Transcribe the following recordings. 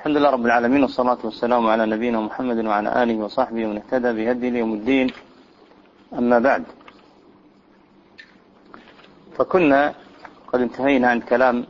الحمد لله رب العالمين، والصلاة والسلام على نبينا محمد وعلى آله وصحبه ومن اهتدى بهديه ليوم الدين. أما بعد، فكنا قد انتهينا عن كلام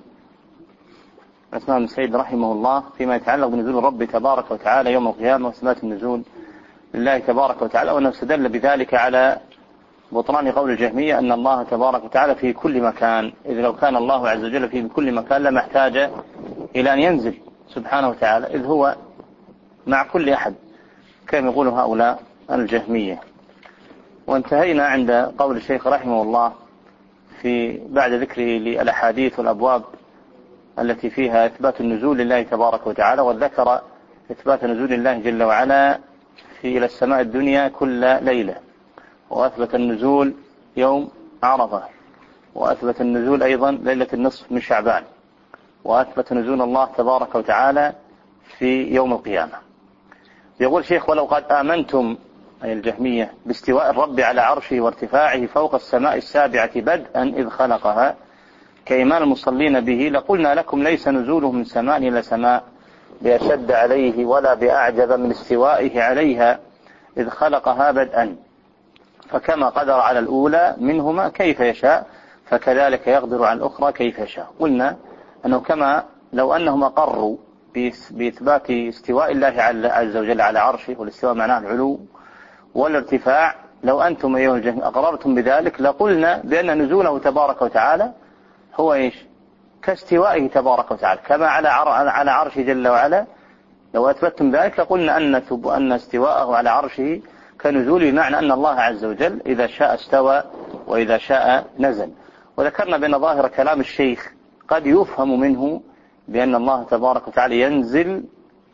عثمان بن سعيد رحمه الله فيما يتعلق بنزول الرب تبارك وتعالى يوم القيامة وإثبات النزول لله تبارك وتعالى، وأنه استدل بذلك على بطلان قول الجهمية أن الله تبارك وتعالى في كل مكان، إذ لو كان الله عز وجل في كل مكان لما احتاج إلى أن ينزل سبحانه وتعالى، إذ هو مع كل أحد كما يقول هؤلاء الجهمية. وانتهينا عند قول الشيخ رحمه الله في بعد ذكره للأحاديث والأبواب التي فيها إثبات النزول لله تبارك وتعالى، وذكر إثبات نزول الله جل وعلا إلى السماء الدنيا كل ليلة، وأثبت النزول يوم عرفة، وأثبت النزول أيضا ليلة النصف من شعبان، وأثبت نزول الله تبارك وتعالى في يوم القيامة. يقول شيخ: ولو قد آمنتم، أي الجهمية، باستواء الرب على عرشه وارتفاعه فوق السماء السابعة بدءا إذ خلقها كإيمان المصلين به، لقلنا لكم ليس نزوله من سماء إلى سماء بأشد عليه ولا بأعجب من استوائه عليها إذ خلقها بدءا، فكما قدر على الأولى منهما كيف يشاء فكذلك يقدر على الأخرى كيف يشاء. قلنا أنه كما لو أنهم أقروا بإثبات استواء الله عز وجل على عرشه، والاستواء معناه العلو والارتفاع، لو أنتم أيها الجهمية أقررتم بذلك لقلنا بأن نزوله تبارك وتعالى هو إيش؟ كاستوائه تبارك وتعالى كما على عرشه جل وعلا. لو أثبتتم ذلك لقلنا أن استواءه على عرشه كنزوله، بمعنى أن الله عز وجل إذا شاء استوى وإذا شاء نزل. وذكرنا بأن ظاهر كلام الشيخ قد يفهم منه بأن الله تبارك وتعالى ينزل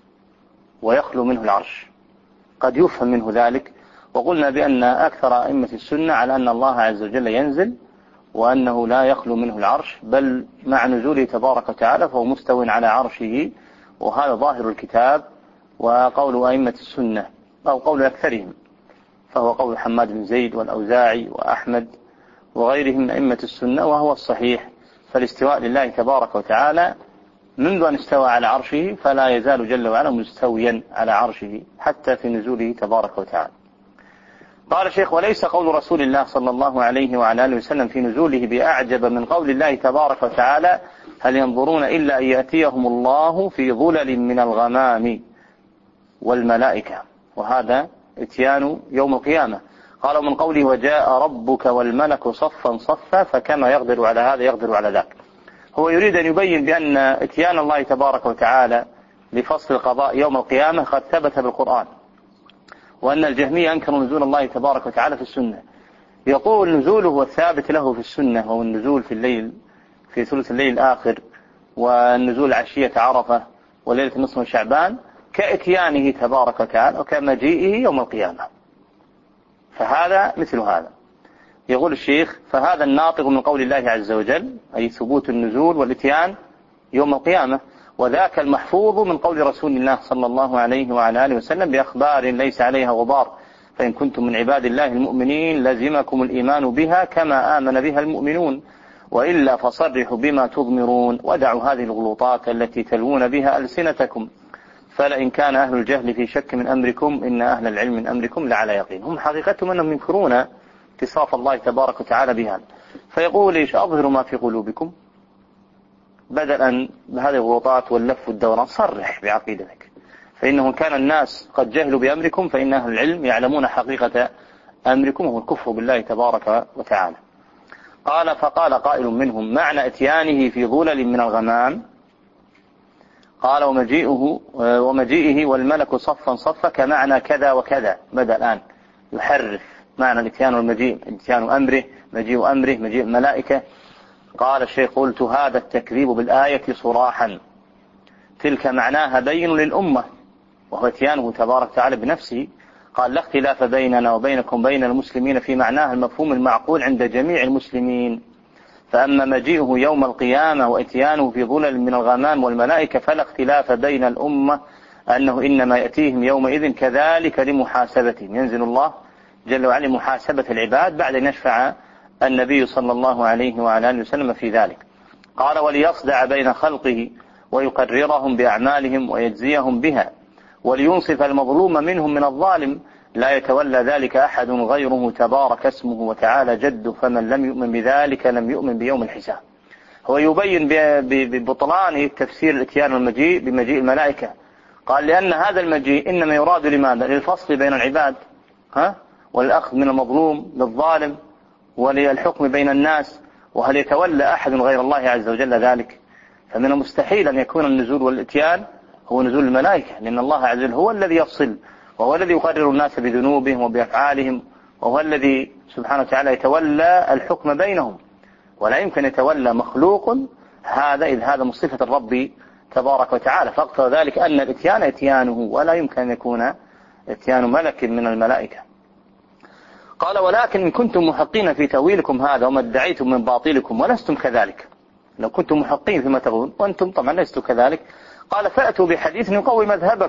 ويخلو منه العرش، قد يفهم منه ذلك. وقلنا بأن أكثر أئمة السنة على أن الله عز وجل ينزل وأنه لا يخلو منه العرش، بل مع نزوله تبارك وتعالى فهو مستو على عرشه، وهذا ظاهر الكتاب وقول أئمة السنة أو قول أكثرهم، فهو قول حماد بن زيد والأوزاعي وأحمد وغيرهم من أئمة السنة، وهو الصحيح. فالاستواء لله تبارك وتعالى منذ أن استوى على عرشه فلا يزال جل وعلا مستويا على عرشه حتى في نزوله تبارك وتعالى. قال الشيخ: وليس قول رسول الله صلى الله عليه وعلى آله وسلم في نزوله بأعجب من قول الله تبارك وتعالى: هل ينظرون إلا أن يأتيهم الله في ظلل من الغمام والملائكة، وهذا اتيان يوم القيامة. قال: من قوله: وجاء ربك والملك صفا صفا، فكما يقدر على هذا يقدر على ذاك. هو يريد أن يبين بأن اتيان الله تبارك وتعالى لفصل القضاء يوم القيامة قد ثبت بالقرآن، وأن الجهمية أنكروا نزول الله تبارك وتعالى في السنة. يقول نزوله والثابت له في السنة هو النزول في الليل في ثلث الليل الآخر، والنزول عشية عرفة وليلة النصف من شعبان، كإتيانه تبارك وتعالى وكمجيئه يوم القيامة. فهذا مثل هذا. يقول الشيخ: فهذا الناطق من قول الله عز وجل، أي ثبوت النزول والإتيان يوم القيامة، وذاك المحفوظ من قول رسول الله صلى الله عليه وعلى آله وسلم بأخبار ليس عليها غبار: فإن كنتم من عباد الله المؤمنين لزمكم الإيمان بها كما آمن بها المؤمنون، وإلا فصرحوا بما تضمرون، ودعوا هذه الغلوطات التي تلوون بها ألسنتكم، فلئن كان أهل الجهل في شك من أمركم إن أهل العلم من أمركم لعلى يقين. هم حقيقتهم أنهم ينكرون اتصاف الله تبارك وتعالى بها. فيقول: إيش؟ أظهروا ما في قلوبكم، بدلا بهذه الغلطات واللف والدوران صرح بعقيدتك، فإنه كان الناس قد جهلوا بأمركم، فإن أهل العلم يعلمون حقيقة أمركم وهو الكفر بالله تبارك وتعالى. قال: فقال قائل منهم: معنى اتيانه في ظلل من الغمام، قال: ومجيئه والملك صفا صفا كمعنى كذا وكذا. بدأ الآن يحرف معنى الاتيان والمجيء، اتيان أمره، مجيء أمره، مجيء الملائكة. قال الشيخ: قلت: هذا التكذيب بالآية صراحا، تلك معناها بين للأمة، وهو اتيانه تبارك وتعالى بنفسه. قال: لا اختلاف بيننا وبينكم بين المسلمين في معناه المفهوم المعقول عند جميع المسلمين، فأما مجيئه يوم القيامة واتيانه في ظلل من الغمام والملائكة فلا اختلاف بين الأمة أنه إنما يأتيهم يومئذ كذلك لمحاسبتهم، ينزل الله جل وعلا محاسبة العباد بعد أن يشفع النبي صلى الله عليه وعلى آله وسلم في ذلك. قال: وليصدع بين خلقه ويقررهم بأعمالهم ويجزيهم بها، ولينصف المظلوم منهم من الظالم، لا يتولى ذلك أحد غيره تبارك اسمه وتعالى جده، فمن لم يؤمن بذلك لم يؤمن بيوم الحساب. هو يبين ببطلان تفسير الاتيان والمجيء بمجيء الملائكة. قال لأن هذا المجيء إنما يراد لماذا؟ للفصل بين العباد، والأخذ من المظلوم للظالم، وللحكم بين الناس. وهل يتولى أحد غير الله عز وجل ذلك؟ فمن المستحيل أن يكون النزول والاتيان هو نزول الملائكة، لأن الله عز وجل هو الذي يفصل، وهو الذي يقرر الناس بذنوبهم وبأفعالهم، وهو الذي سبحانه وتعالى يتولى الحكم بينهم، ولا يمكن يتولى مخلوق هذا إذ هذا من صفة الرب تبارك وتعالى. فاقتضى ذلك أن الاتيان اتيانه، ولا يمكن أن يكون اتيان ملك من الملائكة. قال ولكن إن كنتم محقين في تأويلكم هذا وما ادعيتم من باطلكم ولستم كذلك، لو كنتم محقين فيما تقولون وأنتم طبعا لستم كذلك، قال فأتوا بحديث يقوي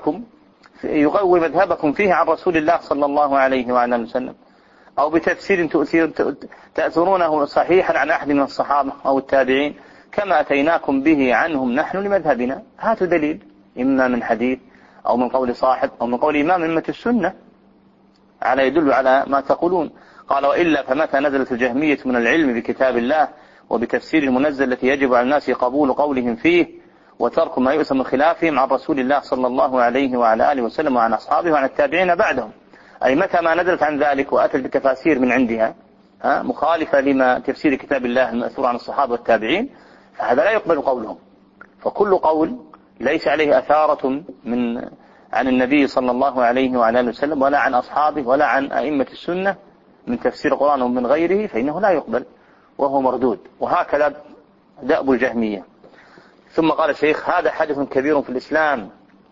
مذهبكم فيه عن رسول الله صلى الله عليه وعلى وسلم، أو بتفسير تأثرونه صحيحا عن أحد من الصحابة أو التابعين كما أتيناكم به عنهم نحن لمذهبنا. هاتوا دليل إما من حديث أو من قول صاحب أو من قول إمام أئمة السنة على يدل على ما تقولون. قال وإلا فمتى نزلت الجهمية من العلم بكتاب الله وبتفسير المنزل التي يجب على الناس قبول قولهم فيه وترك ما يؤسم من خلافهم عن رسول الله صلى الله عليه وعلى آله وسلم وعن أصحابه وعن التابعين بعدهم، أي متى ما نزلت عن ذلك وأتت بتفاسير من عندها مخالفة لما تفسير كتاب الله المأثور عن الصحابة والتابعين، فهذا لا يقبل قولهم. فكل قول ليس عليه أثارة عن النبي صلى الله عليه وعلى آله وسلم ولا عن أصحابه ولا عن أئمة السنة من تفسير القرآن ومن غيره فإنه لا يقبل وهو مردود. وهكذا دأب الجهمية. ثم قال الشيخ هذا حدث كبير في الإسلام،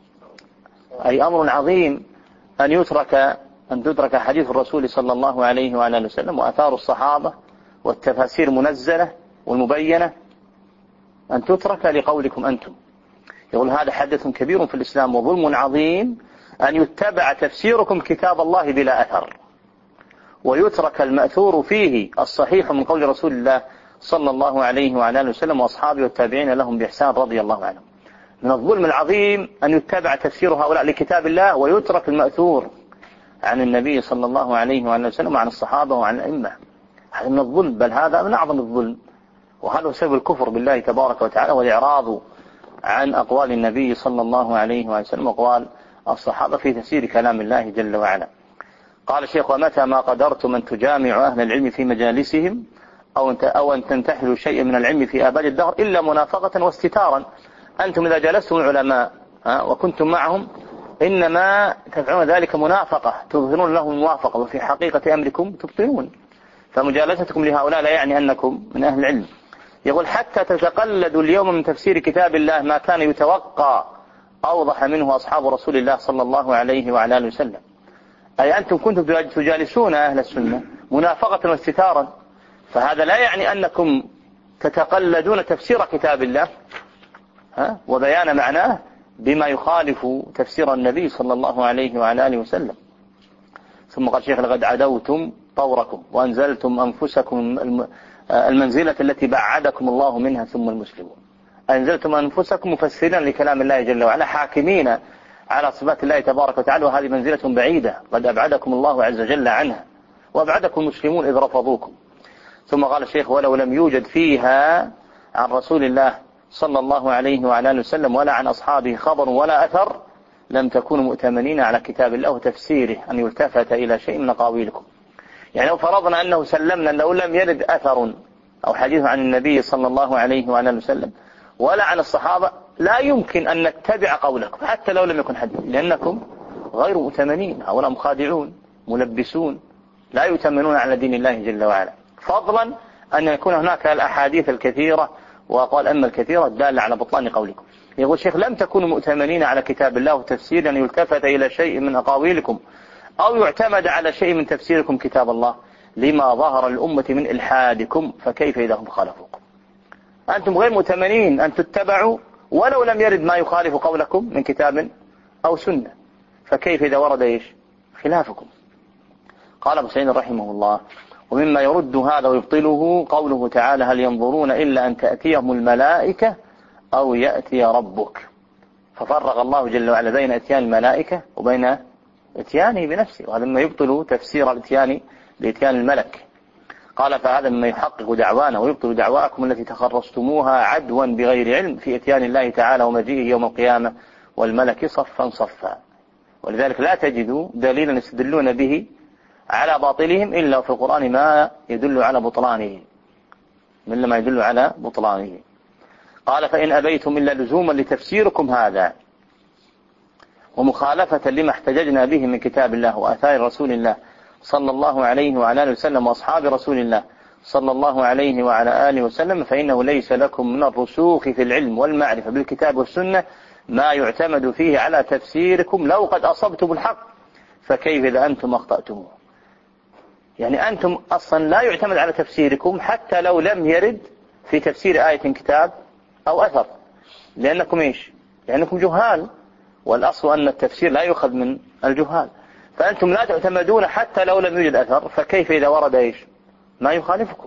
أي أمر عظيم أن تترك حديث الرسول صلى الله عليه وعلى آله وسلم وأثار الصحابة والتفاسير المنزلة والمبينة أن تترك لقولكم أنتم. يقول هذا حدث كبير في الإسلام وظلم عظيم أن يتبع تفسيركم كتاب الله بلا أثر، ويترك المأثور فيه الصحيح من قول رسول الله صلى الله عليه وعلى آله وسلم وأصحابه والتابعين لهم بإحسان رضي الله عنهم. من الظلم العظيم أن يتبع تفسير هؤلاء لكتاب الله ويترك المأثور عن النبي صلى الله عليه وعلى آله وسلم وعن الصحابة وعن الأئمة. هذا من الظلم، بل هذا من أعظم الظلم، وهذا سبب الكفر بالله تبارك وتعالى والإعراض عن أقوال النبي صلى الله عليه وسلم وأقوال الصحابة في تفسير كلام الله جل وعلا. قال الشيخ ومتى ما قدرتم أن تجامعوا أهل العلم في مجالسهم أو أن تنتحلوا شيء من العلم في آباد الدهر إلا منافقة واستتارا. أنتم إذا جلستم العلماء وكنتم معهم إنما تفعلون ذلك منافقة، تظهرون لهم الموافقة وفي حقيقة أمركم تبطلون. فمجالستكم لهؤلاء لا يعني أنكم من أهل العلم. يقول حتى تتقلدوا اليوم من تفسير كتاب الله ما كان يتوقع أوضح منه أصحاب رسول الله صلى الله عليه وعلى آله وسلم. أي أنتم كنتم تجالسون أهل السنة منافقة واستتارا، فهذا لا يعني أنكم تتقلدون تفسير كتاب الله وبيان معناه بما يخالف تفسير النبي صلى الله عليه وعلى آله وسلم. ثم قال الشيخ لقد عدوتم طوركم وأنزلتم أنفسكم المنزلة التي بعدكم الله منها ثم المسلمون. أنزلتم أنفسكم مفسرين لكلام الله جل وعلا حاكمين على صفات الله تبارك وتعالى، وهذه منزلة بعيدة قد أبعدكم الله عز وجل عنها وأبعدكم المسلمون إذ رفضوكم. ثم قال الشيخ ولو لم يوجد فيها عن رسول الله صلى الله عليه وعلى آله وسلم ولا عن أصحابه خبر ولا أثر لم تكونوا مؤتمنين على كتاب الله وتفسيره أن يلتفت إلى شيء من قاويلكم. يعني لو فرضنا أنه سلمنا لو لم يرد أثر أو حديث عن النبي صلى الله عليه وعلى آله وسلم ولا عن الصحابة لا يمكن أن نتبع قولكم حتى لو لم يكن حديث، لأنكم غير مؤتمنين، هؤلاء مخادعون ملبسون لا يؤتمنون على دين الله جل وعلا، فضلا أن يكون هناك الأحاديث الكثيرة وأقوال أما الكثيرة الدالة على بطلان قولكم. يقول الشيخ لم تكونوا مؤتمنين على كتاب الله وتفسير أن يلتفت إلى شيء من أقاويلكم أو يعتمد على شيء من تفسيركم كتاب الله لما ظهر الأمة من إلحادكم، فكيف إذا هم خالفوكم؟ أنتم غير مؤتمنين أن تتبعوا ولو لم يرد ما يخالف قولكم من كتاب أو سنة، فكيف إذا ورد خلافكم؟ قال ابن سعيد رحمه الله ومما يرد هذا ويبطله قوله تعالى هل ينظرون إلا أن تأتيهم الملائكة أو يأتي ربك. ففرق الله جل وعلا بين اتيان الملائكة وبين اتيانه بنفسه، وهذا مما يبطل تفسير الاتيان لاتيان الملك. قال فهذا مما يحقق دعوانا ويبطل دعواكم التي تخرصتموها عدوا بغير علم في اتيان الله تعالى ومجيئه يوم القيامة والملك صفا صفا. ولذلك لا تجدوا دليلا يستدلون به على باطلهم إلا في القرآن ما يدل على بطلانه، من ما يدل على بطلانه. قال فإن أبيتم إلا لزوما لتفسيركم هذا ومخالفة لما احتججنا به من كتاب الله وآثار رسول الله صلى الله عليه وعلى آله وسلم وأصحاب رسول الله صلى الله عليه وعلى آله وسلم، فإنه ليس لكم من الرسوخ في العلم والمعرفة بالكتاب والسنة ما يعتمد فيه على تفسيركم لو قد أصبتم الحق، فكيف إذا أنتم أخطأتموه. يعني أنتم أصلا لا يعتمد على تفسيركم حتى لو لم يرد في تفسير آية كتاب أو أثر، لأنكم إيش؟ لأنكم جهال، والأصل أن التفسير لا يؤخذ من الجهال، فأنتم لا تعتمدون حتى لو لم يوجد أثر، فكيف إذا ورد إيش؟ ما يخالفكم.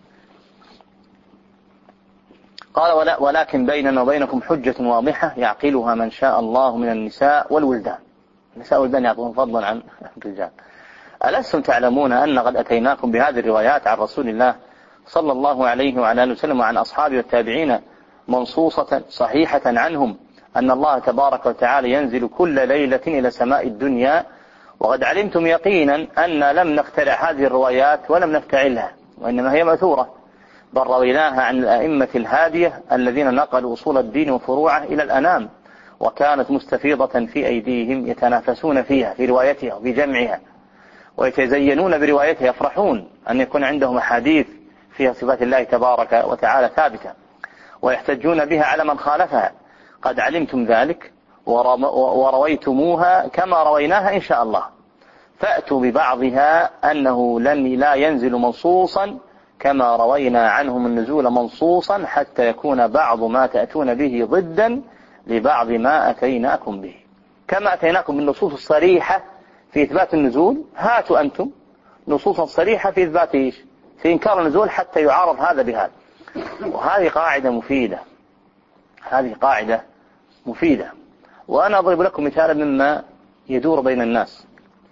قال ولكن بيننا وبينكم حجة واضحة يعقلها من شاء الله من النساء والولدان. النساء والولدان يعطون فضلا عن الرجال. ألستم تعلمون أن قد أتيناكم بهذه الروايات عن رسول الله صلى الله عليه وعلى آله وسلم وعن أصحابه والتابعين منصوصة صحيحة عنهم أن الله تبارك وتعالى ينزل كل ليلة إلى سماء الدنيا، وقد علمتم يقينا أن لم نخترع هذه الروايات ولم نفتعلها، وإنما هي مأثورة، بل رويناها عن الأئمة الهادية الذين نقلوا أصول الدين وفروعه إلى الأنام، وكانت مستفيضة في أيديهم يتنافسون فيها في روايتها وفي جمعها، ويتزينون بروايتها، يفرحون أن يكون عندهم أحاديث فيها صفات الله تبارك وتعالى ثابتة، ويحتجون بها على من خالفها. قد علمتم ذلك ورويتموها كما رويناها إن شاء الله، فأتوا ببعضها أنه لا ينزل منصوصا كما روينا عنهم النزول منصوصا، حتى يكون بعض ما تأتون به ضدا لبعض ما أتيناكم به. كما أتيناكم بالنصوص الصريحة في إثبات النزول، هاتوا أنتم نصوصا صريحة في إثبات إيش؟ في إنكار النزول، حتى يعارض هذا بهذا. وهذه قاعدة مفيدة، هذه قاعدة مفيدة. وأنا أضرب لكم مثالا مما يدور بين الناس.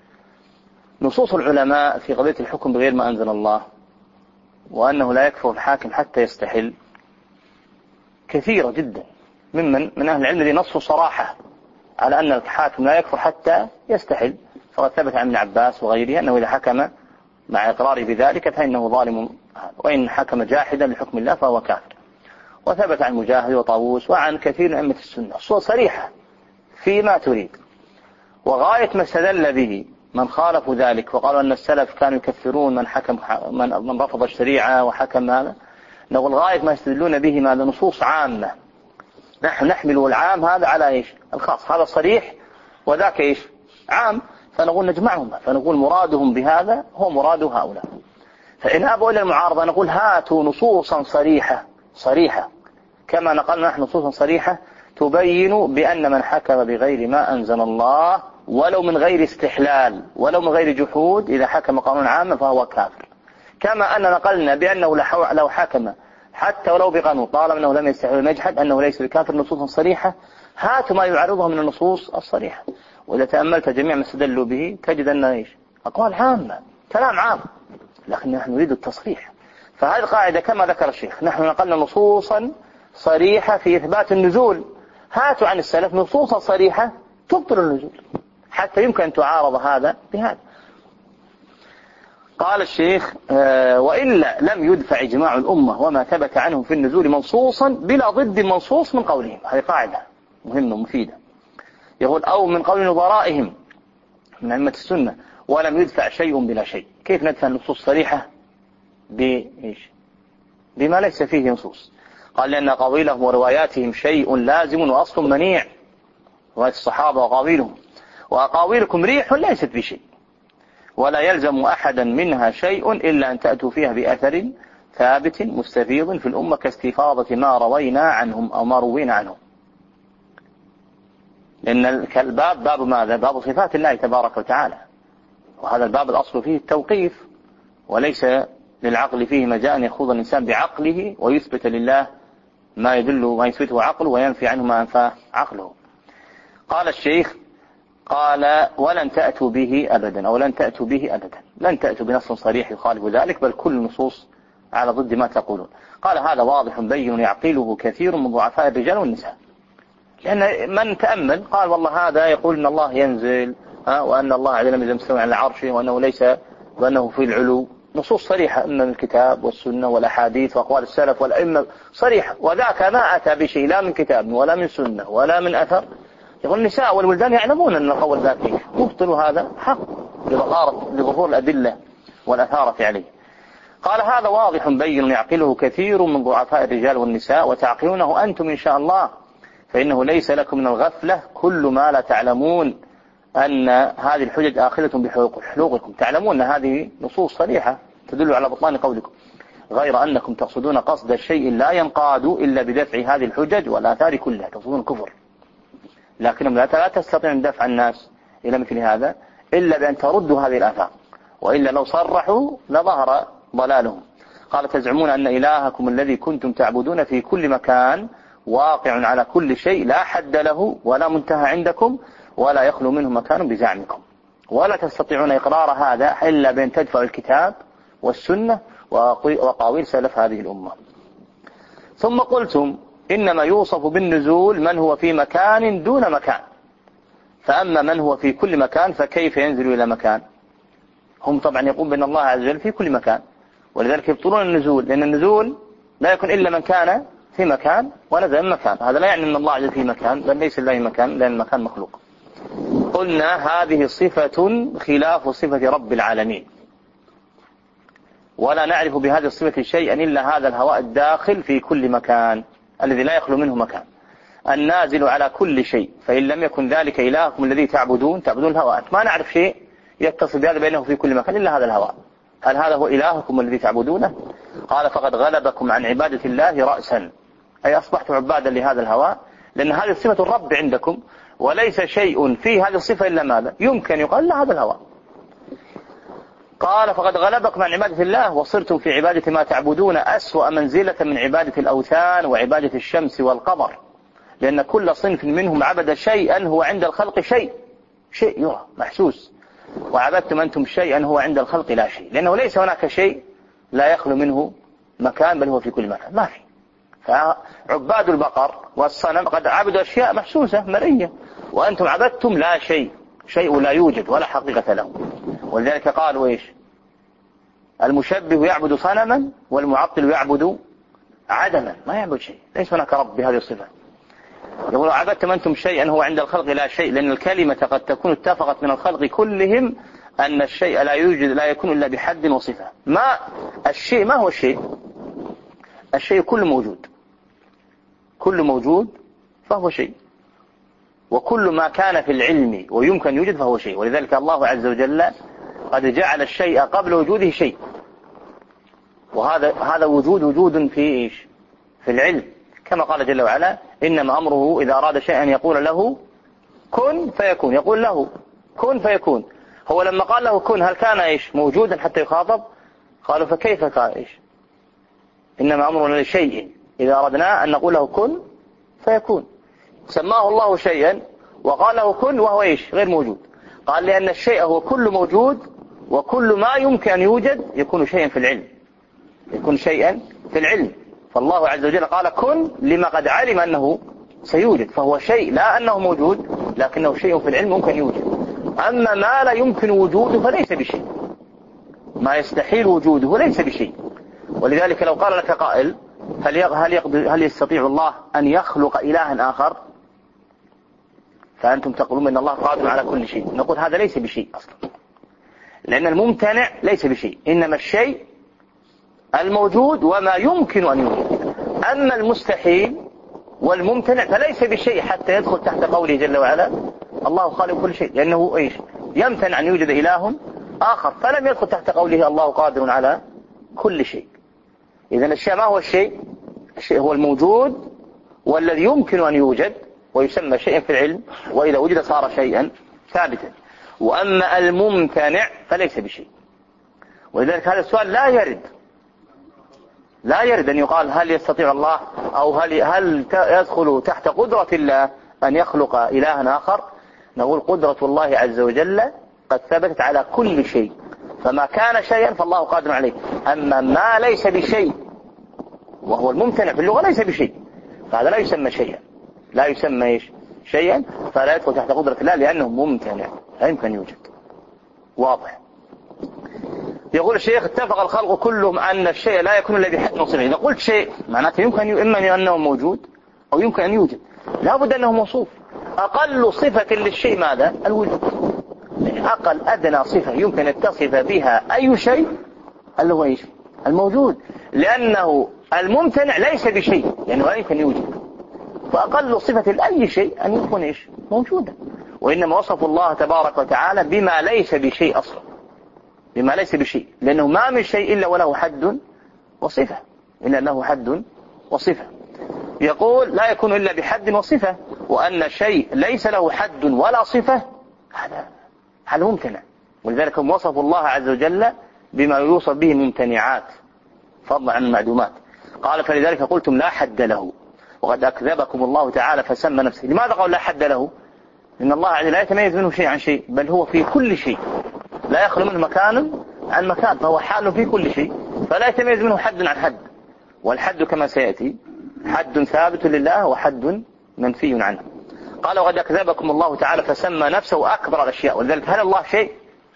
نصوص العلماء في قضية الحكم بغير ما أنزل الله، وأنه لا يكفر الحاكم حتى يستحل، كثيرة جدا من أهل العلم الذي نصوا صراحة على أن الحاكم لا يكفر حتى يستحل. فقد ثبت عن ابن عباس وغيره أنه إذا حكم مع إقراره بذلك فإنه ظالم، وإن حكم جاحدا لحكم الله فهو كافر. وثبت عن مجاهد وطاووس وعن كثير من أئمة السنة صريحة فيما تريد. وغاية ما استدل به من خالفوا ذلك وقالوا أن السلف كانوا يكفرون من رفض الشريعة وحكم هذا، نقول غاية ما يستدلون به ماذا؟ نصوص عامة. نحن نحمل العام هذا على إيش؟ الخاص. هذا صريح وذاك إيش؟ عام. فنقول نجمعهما، فنقول مرادهم بهذا هو مراد هؤلاء. فإن أبوا إلى المعارضة نقول هاتوا نصوصا صريحة كما نقلنا نحن نصوصا صريحة تبين بأن من حكم بغير ما أنزل الله ولو من غير استحلال ولو من غير جحود، إذا حكم قانون عام فهو كافر. كما أن نقلنا بأنه لو حكم حتى ولو بقانون طالما أنه لم يستحل ولم يجحد أنه ليس بكافر، نصوصا صريحة. هاتوا ما يعارضها من النصوص الصريحة. وإذا تأملت جميع ما استدلوا به تجد أن إيش؟ أقوال عامة، كلام عام، لكن نحن نريد التصريح. فهذه القاعدة كما ذكر الشيخ، نحن نقلنا نصوصا صريحة في إثبات النزول، هاتوا عن السلف نصوصا صريحة تبطل النزول حتى يمكن أن تعارض هذا بهذا. قال الشيخ وإلا لم يدفع إجماع الأمة وما ثبت عنهم في النزول منصوصا بلا ضد منصوص من قولهم. هذه قاعدة مهمة مفيدة. يقول أو من قول نظرائهم من أئمة السنة، ولم يدفع شيء بلا شيء. كيف ندفع النصوص صريحة بإيش؟ بما ليس فيه نصوص. قال لأن قاويلهم ورواياتهم شيء لازم وأصل منيع، رواية الصحابة وقاويلهم، وأقاويلكم ريح ليست بشيء، ولا يلزم أحدا منها شيء إلا أن تأتوا فيها بأثر ثابت مستفيض في الأمة كاستفاضة ما روينا عنهم أو ما روينا عنهم. لأن الباب باب ماذا؟ باب صفات الله تبارك وتعالى، وهذا الباب الأصل فيه التوقيف، وليس للعقل فيه مجال أن يخوض الإنسان بعقله ويثبت لله ما يدل ما يثبته عقله وينفي عنه ما أنفاه عقله. قال الشيخ قال ولن تأتوا به أبدا، أو لن تأتوا به أبدا، لن تأتوا بنص صريح يخالف ذلك، بل كل النصوص على ضد ما تقولون. قال هذا واضح بين يعقله كثير من ضعفاء الرجال والنساء، لأن من تأمل قال والله هذا يقول إن الله ينزل وأن الله عز وجل مستوى على عرشه وأنه ليس وأنه في العلو، نصوص صريحة من الكتاب والسنة والأحاديث وأقوال السلف والأئمة صريحة، وذاك ما أتى بشيء لا من كتاب ولا من سنة ولا من أثر. يقول النساء والولدان يعلمون أن القول ذاتي مبطل هذا حق لظهور الأدلة والأثارة عليه. قال هذا واضح بين يعقله كثير من ضعفاء الرجال والنساء وتعقلونه أنتم إن شاء الله، فإنه ليس لكم من الغفلة كل ما لا تعلمون أن هذه الحجج آخذة بحلوقكم، تعلمون أن هذه نصوص صريحة تدل على بطلان قولكم، غير أنكم تقصدون قصد الشيء لا ينقاد إلا بدفع هذه الحجج والآثار كلها، تقصدون الكفر، لكنهم لا تستطيعون دفع الناس إلى مثل هذا إلا بأن تردوا هذه الآثار، وإلا لو صرحوا لظهر ضلالهم. قال تزعمون أن إلهكم الذي كنتم تعبدون في كل مكان واقع على كل شيء لا حد له ولا منتهى عندكم ولا يخلو منه مكان بزعمكم، ولا تستطيعون إقرار هذا إلا بأن تدفعوا الكتاب والسنة وقاويل سلف هذه الأمة. ثم قلتم إنما يوصف بالنزول من هو في مكان دون مكان، فأما من هو في كل مكان فكيف ينزل إلى مكان؟ هم طبعا يقول بأن الله عز وجل في كل مكان، ولذلك يبطلون النزول، لأن النزول لا يكون إلا من كان في مكان ونزل من مكان، هذا لا يعني أن الله عز وجل في مكان، بل ليس الله مكان لأن المكان مخلوق. قلنا هذه صفة خلاف صفة رب العالمين، ولا نعرف بهذه الصفة شيئا إلا هذا الهواء الداخل في كل مكان الذي لا يخلو منه مكان، النازل على كل شيء، فإن لم يكن ذلك إلهكم الذي تعبدون الهواء، ما نعرف شيء يتصل بهذا بينه في كل مكان إلا هذا الهواء، هل هذا هو إلهكم الذي تعبدونه؟ قال فقد غلبكم عن عبادة الله رأسا، أي أصبحتم عبادا لهذا الهواء، لأن هذه صفة الرب عندكم، وليس شيء في هذه الصفة إلا ماذا؟ يمكن يقال لا هذا الهواء. قال فقد غلبكم عن عبادة الله وصرتم في عبادة ما تعبدون أسوأ منزلة من عبادة الأوثان وعبادة الشمس والقمر، لأن كل صنف منهم عبد شيئا هو عند الخلق شيء يرى محسوس، وعبدتم أنتم شيئا هو عند الخلق لا شيء، لأنه ليس هناك شيء لا يخلو منه مكان، بل هو في كل مكان، ما في. فعباد البقر والصنم قد عبدوا أشياء محسوسة مرئية، وأنتم عبدتم لا شيء لا يوجد ولا حقيقة له. ولذلك قالوا إيش؟ المشبه يعبد صنما والمعطل يعبد عدما، ما يعبد شيء، ليس هناك رب بهذه الصفة. يقولوا عبدتم أنتم شيئا هو عند الخلق لا شيء، لأن الكلمة قد تكون اتفقت من الخلق كلهم أن الشيء لا يوجد لا يكون إلا بحد وصفة. ما الشيء ما هو الشيء؟ الشيء كل موجود فهو شيء، وكل ما كان في العلم ويمكن يوجد فهو شيء. ولذلك الله عز وجل قد جعل الشيء قبل وجوده شيء، وهذا وجود في إيش؟ في العلم، كما قال جل وعلا إنما أمره إذا أراد شيئا يقول له كن فيكون، يقول له كن فيكون. هو لما قال له كن هل كان إيش موجودا حتى يخاطب؟ قالوا فكيف كان إيش؟ إنما أمرنا لشيء إذا أردنا أن نقول له كن فيكون، سماه الله شيئا وقال له كن وهو إيش؟ غير موجود. قال لأن الشيء هو كل موجود، وكل ما يمكن أن يوجد يكون شيئا في العلم، يكون شيئا في العلم. فالله عز وجل قال كن لما قد علم أنه سيوجد، فهو شيء لا أنه موجود لكنه شيء في العلم ممكن يوجد. أما ما لا يمكن وجوده فليس بشيء، ما يستحيل وجوده ليس بشيء. ولذلك لو قال لك قائل هل يستطيع الله أن يخلق إلها آخر؟ فأنتم تقولون أن الله قادر على كل شيء، نقول هذا ليس بشيء أصلا، لأن الممتنع ليس بشيء، إنما الشيء الموجود وما يمكن أن يوجد. أما المستحيل والممتنع فليس بشيء حتى يدخل تحت قوله جل وعلا الله خالق كل شيء، لأنه إيش؟ يمتنع أن يوجد إله آخر، فلم يدخل تحت قوله الله قادر على كل شيء. إذن الشيء ما هو الشيء؟ الشيء هو الموجود والذي يمكن أن يوجد ويسمى شيئا في العلم، وإذا وجد صار شيئا ثابتا. وأما الممتنع فليس بشيء. ولذلك هذا السؤال لا يرد لا يرد أن يقال هل يستطيع الله أو هل يدخل تحت قدرة الله أن يخلق إلها آخر. نقول قدرة الله عز وجل قد ثبتت على كل شيء، فما كان شيئا فالله قادر عليه. أما ما ليس بشيء وهو الممتنع في اللغة ليس بشيء، فهذا لا يسمى شيئا، لا يسمى إيش شيئا، فلا يدخل تحت قدرة الله لأنه ممتنع لا يمكن يوجد. واضح. يقول الشيخ اتفق الخلق كلهم أن الشيء لا يكون إلا بحد وصفه. إذا قلت شيء معناته يمكن إما أنه موجود أو يمكن أن يوجد، لا بد أنه موصوف. أقل صفة للشيء ماذا؟ الوجود. يعني أقل أدنى صفة يمكن أن تصف بها أي شيء اللي هو إيش؟ الموجود، لأنه الممتنع ليس بشيء يعني لا يمكن يوجد. فأقل صفة لأي شيء أن يكون إيش؟ موجودا. وإنما وصف الله تبارك وتعالى بما ليس بشيء أصلا، بما ليس بشيء، لأنه ما من شيء إلا وله حد وصفة، إلا له حد وصفة. يقول لا يكون إلا بحد وصفة، وأن شيء ليس له حد ولا صفة هذا ممتنع. ولذلك هم وصفوا الله عز وجل بما يوصف به الممتنعات فضلا عن المعدومات. قال فلذلك قلتم لا حد له وقد أكذبكم الله تعالى فسمى نفسه. لماذا قال لا حد له؟ إن الله عز وجل لا يتميز منه شيء عن شيء، بل هو في كل شيء، لا يخلو منه مكان عن مكان، فهو حال في كل شيء، فلا يتميز منه حد عن حد. والحد كما سيأتي حد ثابت لله وحد منفي عنه. قال وقد أكذبكم الله تعالى فسمى نفسه أكبر الأشياء. ولذلك هل الله شيء؟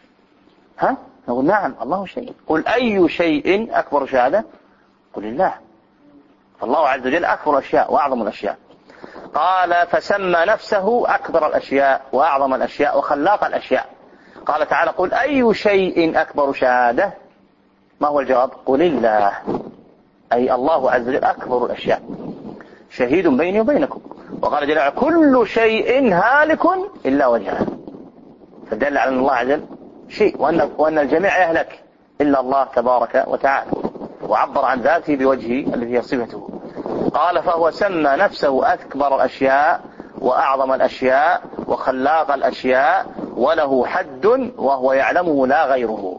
نقول نعم الله شيء. قل أي شيء أكبر شهادة؟ قل الله. فالله عز وجل أكبر الأشياء وأعظم الأشياء. قال فسمى نفسه أكبر الأشياء وأعظم الأشياء وخلاق الأشياء. قال تعالى قل أي شيء أكبر شهادة؟ ما هو الجواب؟ قل الله، أي الله عز وجل أكبر الأشياء شهيد بيني وبينكم. وقال جل وعلا كل شيء هالك إلا وجهه، فدل على أن الله عز وجل شيء وأن الجميع يهلك إلا الله تبارك وتعالى، وعبر عن ذاته بوجهه الذي هي صفته. قال فهو سمى نفسه أكبر الأشياء وأعظم الأشياء وخلاق الأشياء وله حد وهو يعلمه لا غيره.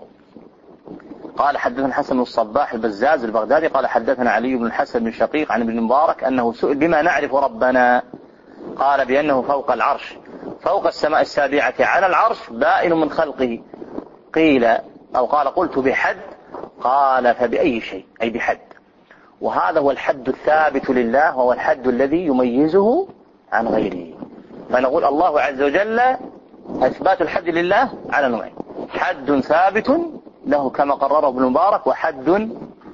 قال حدثنا حسن بن الصباح البزاز البغدادي قال حدثنا علي بن الحسن بن شقيق عن ابن مبارك أنه سئل بما نعرف ربنا، قال بأنه فوق العرش فوق السماء السابعة على العرش بائن من خلقه. قيل أو قال قلت بحد، قال فبأي شيء أي بحد. وهذا هو الحد الثابت لله وهو الحد الذي يميزه عن غيره. فنقول الله عز وجل أثبات الحد لله على نوعين: حد ثابت له كما قرره ابن مبارك، وحد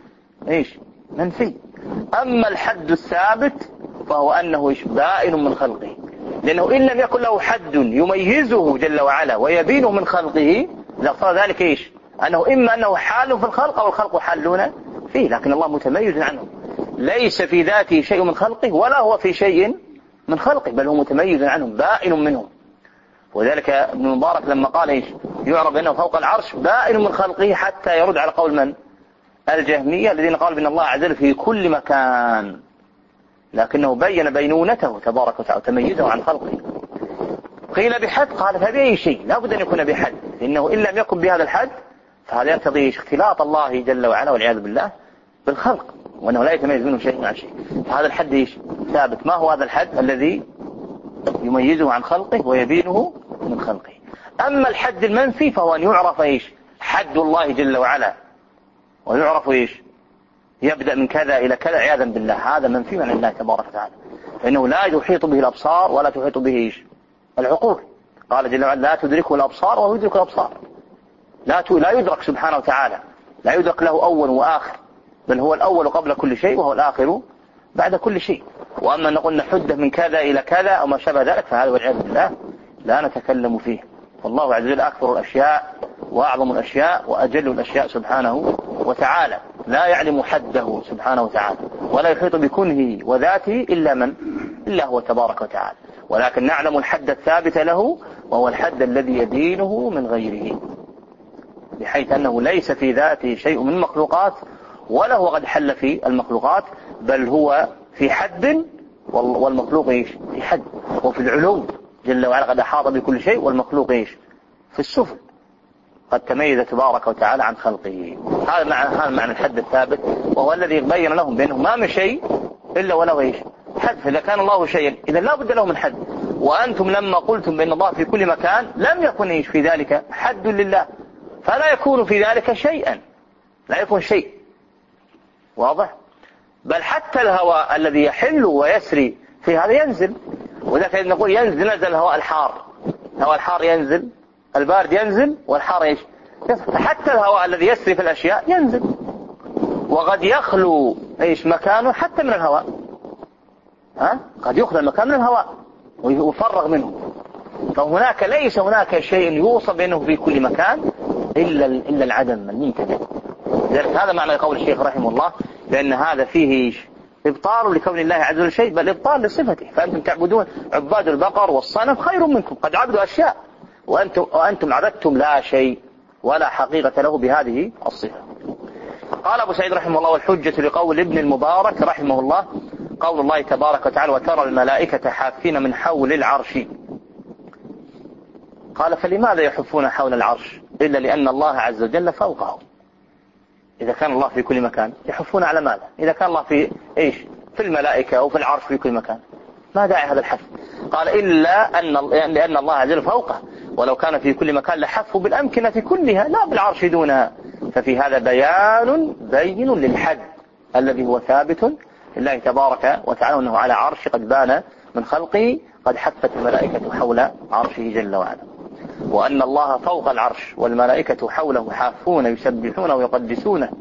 منفي. أما الحد الثابت فهو أنه بائن من خلقه، لأنه إن لم يكن له حد يميزه جل وعلا ويبينه من خلقه لأقصى ذلك أنه إما أنه حال في الخلق أو الخلق حالون فيه، لكن الله متميز عنه، ليس في ذاته شيء من خلقه ولا هو في شيء من خلقه، بل هو متميز عنهم بائن منهم. وذلك ابن مبارك لما قال يعرف أنه فوق العرش بائن من خلقه، حتى يرد على قول من؟ الجهمية الذين قالوا بأن الله عز وجل في كل مكان، لكنه بين بينونته تبارك وتعالى تميزه عن خلقه. قيل بحد، قال فبأي شيء؟ لا بد أن يكون بحد، إنه إن لم يكن بهذا الحد فهذا يقتضي اختلاط الله جل وعلا والعياذ بالله بالخلق، وأنه لا يتميز منه شيء عن شيء. فهذا الحد ثابت. ما هو هذا الحد الذي يميزه عن خلقه ويبينه من خلقه؟ أما الحد المنفي فهو أن يعرف حد الله جل وعلا، ويعرف يبدأ من كذا إلى كذا عياذا بالله، هذا منفي عن الله تبارك وتعالى، فإنه لا يحيط به الأبصار ولا تحيط به العقول. قال جل وعلا لا تدركه الأبصار وهو يدرك الأبصار. لا يدرك سبحانه وتعالى، لا يدرك له أول وآخر، بل هو الأول قبل كل شيء وهو الآخر بعد كل شيء. وأما نقول نحده من كذا إلى كذا أو ما شابه ذلك فهذا والعياذ بالله لا نتكلم فيه. والله عز وجل أكبر الأشياء وأعظم الأشياء وأجل الأشياء سبحانه وتعالى، لا يعلم حده سبحانه وتعالى، ولا يحيط بكنه وذاته إلا هو تبارك وتعالى. ولكن نعلم الحد الثابت له، وهو الحد الذي يدينه من غيره، بحيث أنه ليس في ذاته شيء من المخلوقات ولا هو قد حل في المخلوقات، بل هو في حد والمخلوق في حد. وفي العلو جل وعلا قد أحاط بكل شيء، والمخلوق في السفل. قد تميز تبارك وتعالى عن خلقه. هذا معنى الحد الثابت، وهو الذي بين لهم بأنه ما من شيء إلا وله إيش؟ حد. إذا كان الله شيئا إذا لا بد له من حد. وأنتم لما قلتم بأن الله في كل مكان لم يكن إيش في ذلك حد لله، فلا يكون في ذلك شيئا، لا يكون شيء. واضح؟ بل حتى الهواء الذي يحل ويسري في هذا ينزل، وذلك نقول ينزل، نزل الهواء الحار، الهواء الحار ينزل، البارد ينزل، والحار إيش؟ حتى الهواء الذي يسري في الأشياء ينزل، وقد يخلو إيش مكانه حتى من الهواء. قد يخلو المكان من الهواء ويفرغ منه. فهناك ليس هناك شيء يوصف بأنه في كل مكان إلا العدم الممتنع. لذلك هذا معنى قول الشيخ رحمه الله، لأن هذا فيه إبطال لكون الله عز وجل شيء، بل إبطال لصفته. فأنتم تعبدون عباد البقر والصنم خير منكم، قد عبدوا أشياء وأنتم عبدتم لا شيء ولا حقيقة له بهذه الصفة. قال أبو سعيد رحمه الله: والحجة لقول ابن المبارك رحمه الله قول الله تبارك وتعالى: وترى الملائكة حافين من حول العرش. قال: فلماذا يحفون حول العرش إلا لأن الله عز وجل فوقه؟ إذا كان الله في كل مكان يحفون على ماذا؟ إذا كان الله في إيش؟ في الملائكة أو في العرش في كل مكان، ما داعي هذا الحف. قال: إلا لأن الله عز وجل فوقه، ولو كان في كل مكان لحفوا بالأمكنة كلها لا بالعرش دونها. ففي هذا بين للحد الذي هو ثابت لله تبارك وتعالى، أنه على عرش قد بان من خلقه، قد حفت الملائكة حول عرشه جل وعلا، وأن الله فوق العرش والملائكة حوله حافون يسبحونه ويقدسونه،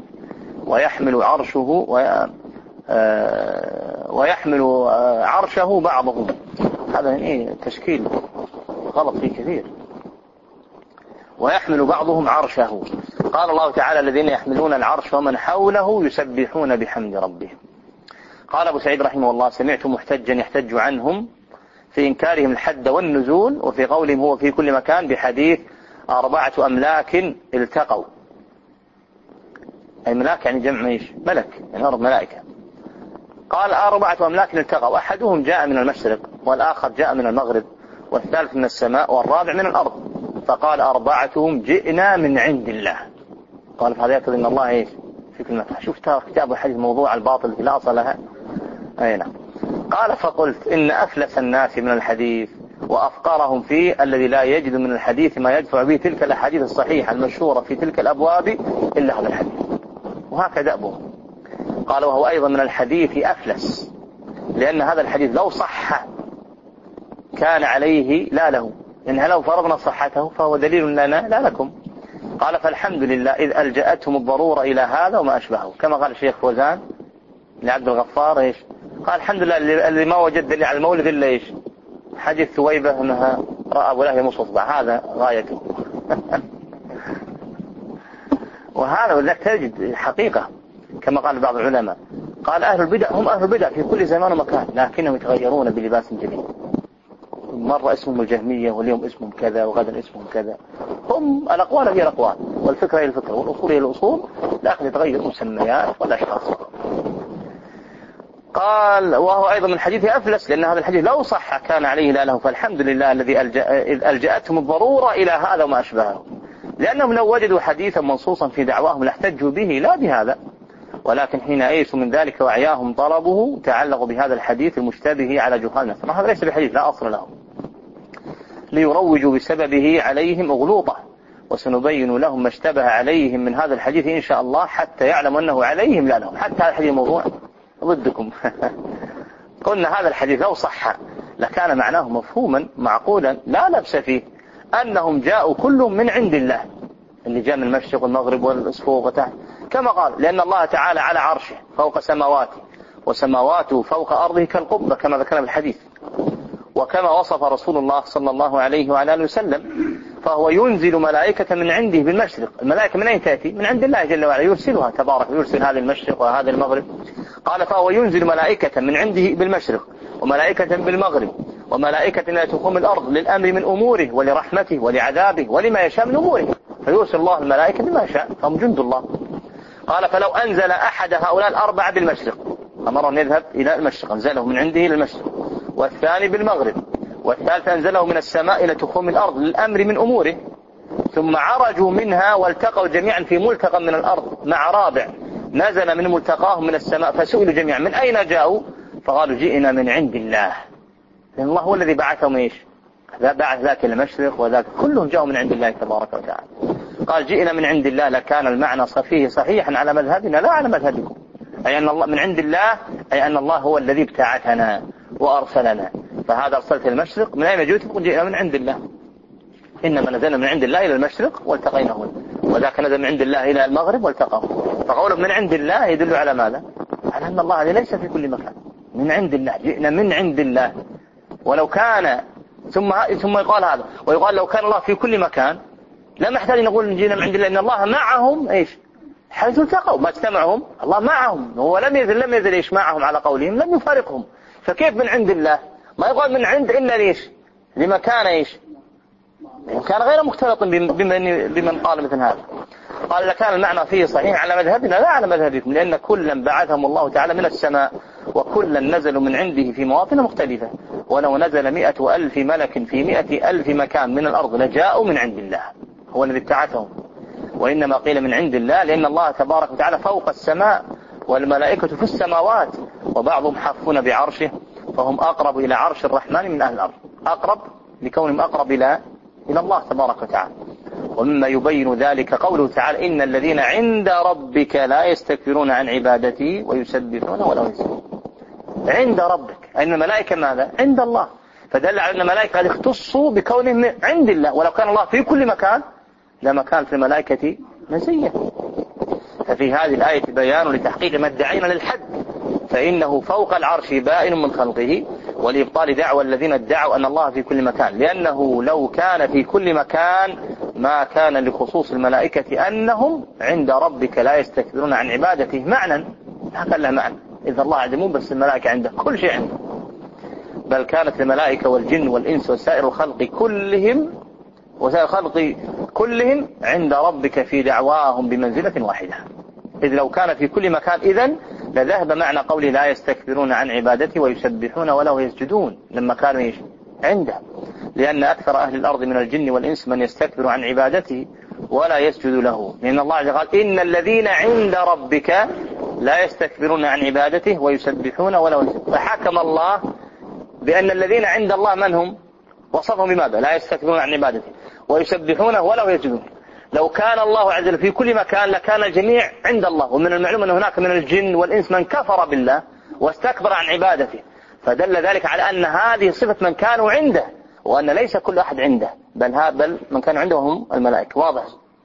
ويحمل عرشه بعضهم. هذا تشكيل غلط فيه كثير. ويحمل بعضهم عرشه. قال الله تعالى: الذين يحملون العرش ومن حوله يسبحون بحمد ربهم. قال أبو سعيد رحمه الله: سمعت محتجا يحتج عنهم في إنكارهم الحد والنزول، وفي قولهم هو في كل مكان، بحديث 4 أملاك التقوا. أي ملاك يعني جمع إيش؟ ملك، يعني أرض ملائكة. قال: 4 أملاك التقوا، أحدهم جاء من المشرق، والآخر جاء من المغرب، والثالث من السماء، والرابع من الأرض. فقال: 4 جئنا من عند الله. قال: فهذا يقتضي أن الله إيش؟ في كل مكان. شوف كتاب الحديث موضوع الباطل لا أصل لها. أي نعم. قال: فقلت: إن أفلس الناس من الحديث وأفقرهم فيه الذي لا يجد من الحديث ما يدفع به تلك الأحاديث الصحيحة المشهورة في تلك الأبواب إلا هذا الحديث. وهكذا أبوه. قال: وهو أيضا من الحديث أفلس، لأن هذا الحديث لو صح كان عليه لا له، إنها لو فرضنا صحته فهو دليل لنا لا لكم. قال: فالحمد لله إذ ألجأتهم الضرورة إلى هذا وما أشبهه، كما قال الشيخ فوزان لعبد الغفار إيش؟ قال: الحمد لله اللي ما وجد دليل على المولد إلا إيش؟ حديث ثويبة أنها رأى ولا مصطبع، هذا غايته. وهذا ولذلك تجد حقيقة كما قال بعض العلماء، قال: أهل البدع هم أهل البدع في كل زمان ومكان، لكنهم يتغيرون بلباس جديد. مرة اسمهم الجهمية، واليوم اسمهم كذا، وغدا اسمهم كذا. هم الأقوال هي الأقوال، والفكرة هي الفكرة، والأصول هي الأصول، لكن يتغير مسميات والأشخاص. قال: وهو أيضا من حديث أفلس، لأن هذا الحديث لو صح كان عليه لا له. فالحمد لله الذي ألجأتهم الضرورة إلى هذا وما أشبهه، لأنهم لو وجدوا حديثا منصوصا في دعواهم لاحتجوا به لا بهذا، ولكن حين أيسوا من ذلك وعياهم طلبه تعلقوا بهذا الحديث المشتبه على جهال الناس. هذا ليس بحديث لا أصل له، ليروجوا بسببه عليهم أغلوطة، وسنبين لهم ما اشتبه عليهم من هذا الحديث إن شاء الله، حتى يعلموا أنه عليهم لا لهم. حتى هذا الحديث موضوع ضدكم. قلنا هذا الحديث لو صح لكان معناه مفهوما معقولا لا لبس فيه، أنهم جاءوا كلهم من عند الله، اللي جاء من المشرق والمغرب والفوق وتحت، كما قال: لأن الله تعالى على عرشه فوق سماواته، وسماواته فوق أرضه كالقبة، كما ذكرنا في الحديث، وكما وصف رسول الله صلى الله عليه وعلى آله وسلم. فهو ينزل ملائكة من عنده بالمشرق. الملائكة من أين تأتي؟ من عند الله جل وعلا، يرسلها تبارك، يرسل هذا المشرق وهذا المغرب. قال: فهو ينزل ملائكة من عنده بالمشرق، وملائكة بالمغرب، وملائكة لا تقوم الأرض للأمر من أموره، ولرحمته، ولعذابه، ولما يشاء من أموره. فيرسل الله الملائكة بما يشاء، فهم جند الله. قال: فلو أنزل أحد هؤلاء 4 بالمشرق، أمر أن يذهب إلى المشرق، أنزله من عنده إلى المشرق، والثاني بالمغرب، والثالث أنزله من السماء إلى تخوم الأرض للأمر من أموره. ثم عرجوا منها والتقوا جميعا في ملتقى من الأرض مع رابع نزل من ملتقاهم من السماء، فسئلوا جميعا من أين جاءوا؟ فقالوا جئنا من عند الله، لأن الله هو الذي بعثهم إيش؟ بعث ذاك المشرق وذاك كلهم جاءوا من عند الله تبارك وتعالى. قال جئنا من عند الله، لكان المعنى فيه صحيحا على مذهبنا لا على مذهبكم، أي أن الله من عند الله، أي أن الله هو الذي ابتعثنا وأرسلنا. فهذا أرسلت المشرق، من أين جئت؟ جئنا من عند الله، إنما نزلنا من عند الله إلى المشرق والتقينا هنا، وذاك نزل من عند الله إلى المغرب والتقاه. فقوله من عند الله يدل على ماذا؟ على أن الله هذا ليس في كل مكان، من عند الله، جئنا من عند الله. ولو كان ثم يقال هذا، ويقال لو كان الله في كل مكان لا محتاج نقول جئنا من عند الله، إن الله معهم إيش؟ حيث التقوا ما اجتمعهم، الله معهم، هو لم يزل إيش معهم على قولهم، لم يفارقهم. فكيف من عند الله؟ ما يقال من عند إلا ليش؟ لمكان إيش؟ كان غير مختلط بمن قال مثل هذا. قال لكان المعنى فيه صحيح على مذهبنا لا على مذهبكم، لأن كلا بعثهم الله تعالى من السماء، وكلا نزلوا من عنده في مواطن مختلفة، ولو نزل 100,000 ملك في 100,000 مكان من الأرض لجاءوا من عند الله، هو الذي ابتعثهم. وإنما قيل من عند الله لأن الله تبارك وتعالى فوق السماء والملائكة في السماوات، وبعضهم حافون بعرشه، فهم أقرب إلى عرش الرحمن من أهل الأرض، أقرب لكونهم أقرب إلى الله تبارك وتعالى. ومما يبين ذلك قوله تعالى إن الذين عند ربك لا يستكبرون عن عبادته ويسبحون وله يسبحون. عند ربك، أن الملائكة ماذا؟ عند الله، فدل على أن الملائكة قد اختصوا بكونهم عند الله، ولو كان الله في كل مكان لما كان في الملائكة مزية. ففي هذه الآية بيان لتحقيق ما ادعينا للحد، فإنه فوق العرش بائن من خلقه، ولإبطال دعوى الذين ادعوا أن الله في كل مكان، لأنه لو كان في كل مكان ما كان لخصوص الملائكة أنهم عند ربك لا يستكبرون عن عبادته معنى، لا قال له معنى، إذا الله عنده مو بس الملائكة عنده كل شيء عنده، بل كانت الملائكة والجن والإنس وسائر الخلق كلهم عند ربك في دعواهم بمنزلة واحدة. إذ لو كان في كل مكان إذن لذهب معنى قوله لا يستكبرون عن عبادته ويسبحون وله يسجدون لما كانوا إيش؟ عنده، لأن أكثر أهل الأرض من الجن والإنس من يستكبر عن عبادته ولا يسجد له، لأن الله عز وجل قال إن الذين عند ربك لا يستكبرون عن عبادته ويسبحون وله يسجدون. فحكم الله بأن الذين عند الله من هم؟ وصفهم بماذا؟ لا يستكبرون عن عبادته ويسبحونه وله يسجدون. لو كان الله عز وجل في كل مكان لكان الجميع عند الله، ومن المعلوم أن هناك من الجن والإنس من كفر بالله واستكبر عن عبادته، فدل ذلك على أن هذه صفة من كانوا عنده، وأن ليس كل أحد عنده، بل من كانوا عنده هم الملائكة. واضح؟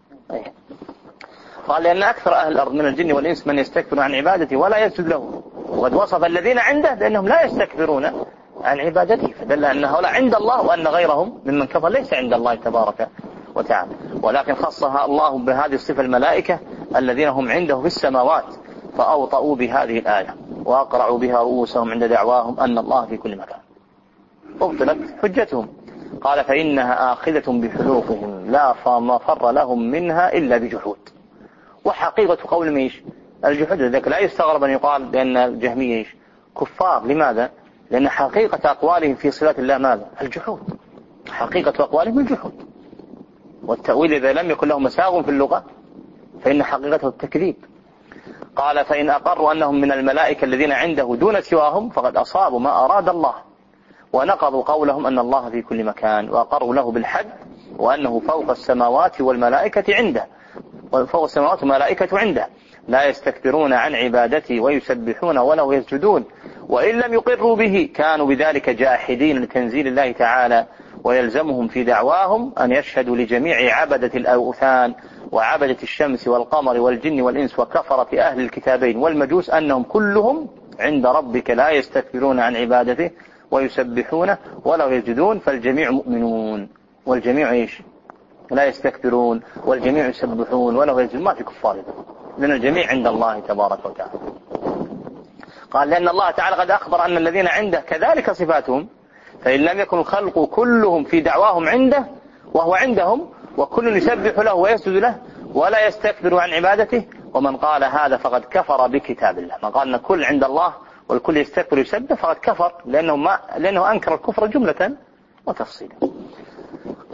قال لأن أكثر أهل الأرض من الجن والإنس من يستكبر عن عبادته ولا يسجد له، وقد وصف الذين عنده بأنهم لا يستكبرون عن عبادته، فدل أن هؤلاء عند الله، وأن غيرهم ممن كفر ليس عند الله تبارك وتعالى. ولكن خصها الله بهذه الصفة الملائكة الذين هم عنده في السماوات، فأوطأوا بهذه الآية وأقرعوا بها رؤوسهم عند دعواهم أن الله في كل مكان، أبطلت حجتهم. قال فإنها آخذة بحلوقهم لا مفر لهم منها إلا بجحود. وحقيقة قول ميش الجحود، ذلك لا يستغرب أن يقال بأن الجهمية كفار. لماذا؟ لأن حقيقة أقوالهم في صفات الله ماذا؟ الجحود، حقيقة أقوالهم الجحود، والتأويل إذا لم يكن له مساغ في اللغة فإن حقيقته التكذيب. قال فإن أقروا أنهم من الملائكة الذين عنده دون سواهم فقد أصابوا ما أراد الله، ونقضوا قولهم أن الله في كل مكان، وأقروا له بالحد وأنه فوق السماوات والملائكة عنده، وفوق السماوات والملائكة عنده لا يستكبرون عن عبادته ويسبحون وله يسجدون. وإن لم يقروا به كانوا بذلك جاحدين لتنزيل الله تعالى، ويلزمهم في دعواهم أن يشهدوا لجميع عبدة الأوثان وعبدة الشمس والقمر والجن والإنس وكفرة أهل الكتابين والمجوس أنهم كلهم عند ربك لا يستكبرون عن عبادته ويسبحونه وله يسجدون. فالجميع مؤمنون والجميع إيش؟ لا يستكبرون، والجميع يسبحون وله يسجدون، ما في كفار، لأن الجميع عند الله تبارك وتعالى. قال لأن الله تعالى قد أخبر أن الذين عنده كذلك صفاتهم، فإن لم يكن الخلق كلهم في دعواهم عنده وهو عندهم، وكل يسبح له ويسجد له ولا يستكبر عن عبادته، ومن قال هذا فقد كفر بكتاب الله. من قال أن كل عند الله والكل يستكبر ويسبح فقد كفر، لأنه أنكر الكفر جملة وتفصيلا.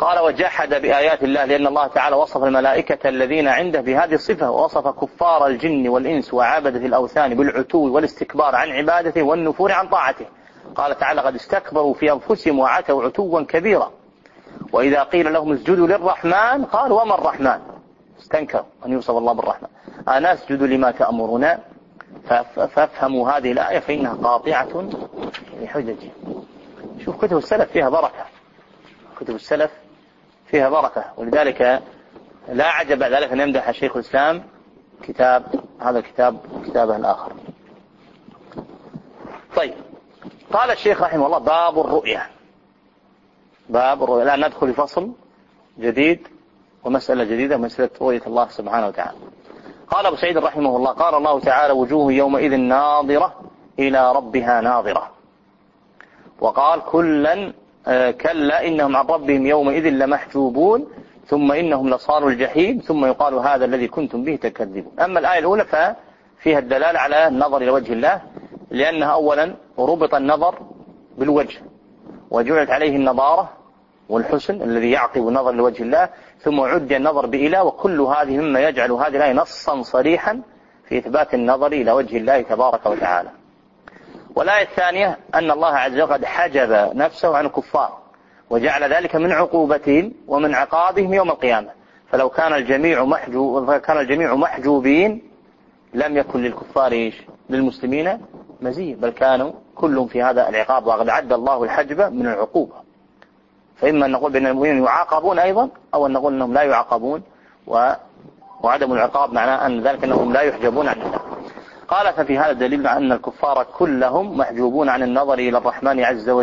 قال وجحد بآيات الله، لأن الله تعالى وصف الملائكة الذين عنده بهذه الصفة، ووصف كفار الجن والإنس وعبدة الأوثان بالعتو والاستكبار عن عبادته والنفور عن طاعته. قال تعالى قد استكبروا في أنفسهم وعتوا عتوا كبيرا، وإذا قيل لهم اسجدوا للرحمن قالوا وما الرحمن، استنكروا أن يوصف الله بالرحمن. أنا أسجد لما تأمرنا، فافهموا هذه الآية فإنها قاطعة لحججه. شوف كتب السلف فيها بركة، كتب السلف فيها بركة، ولذلك لا عجب ذلك أن يمدح الشيخ الإسلام هذا الكتاب كتابه الآخر. طيب، قال الشيخ رحمه الله باب الرؤيا. لا ندخل في فصل جديد ومسألة جديدة، مسألة رؤية الله سبحانه وتعالى. قال أبو سعيد رحمه الله قال الله تعالى وجوه يومئذ ناظرة إلى ربها ناظرة. وقال كلا إنهم عن ربهم يومئذ لمحجوبون ثم إنهم لصالوا الجحيم ثم يقال هذا الذي كنتم به تكذبون. أما الآية الأولى ففيها الدلالة على النظر إلى وجه الله، لأنها أولا ربط النظر بالوجه وجعلت عليه النظارة والحسن الذي يعقب النظر لوجه الله، ثم عد النظر بإله، وكل هذه مما يجعل هذه الآية نصا صريحا في إثبات النظر إلى وجه الله تبارك وتعالى. والآية الثانية أن الله عز وجل قد حجب نفسه عن الكفار وجعل ذلك من عقوبتهم ومن عقابهم يوم القيامة، فلو كان الجميع محجوبين لم يكن للكفار للمسلمين مزية، بل كانوا كلهم في هذا العقاب، وقد عد الله الحجب من العقوبة. فإما أن نقول بأن المؤمنين يعاقبون أيضا، أو أن نقول أنهم لا يعاقبون، وعدم العقاب معناه أن ذلك أنهم لا يحجبون عن الله. قال ففي هذا دليل على أن الكفار كلهم محجوبون عن النظر إلى الرحمن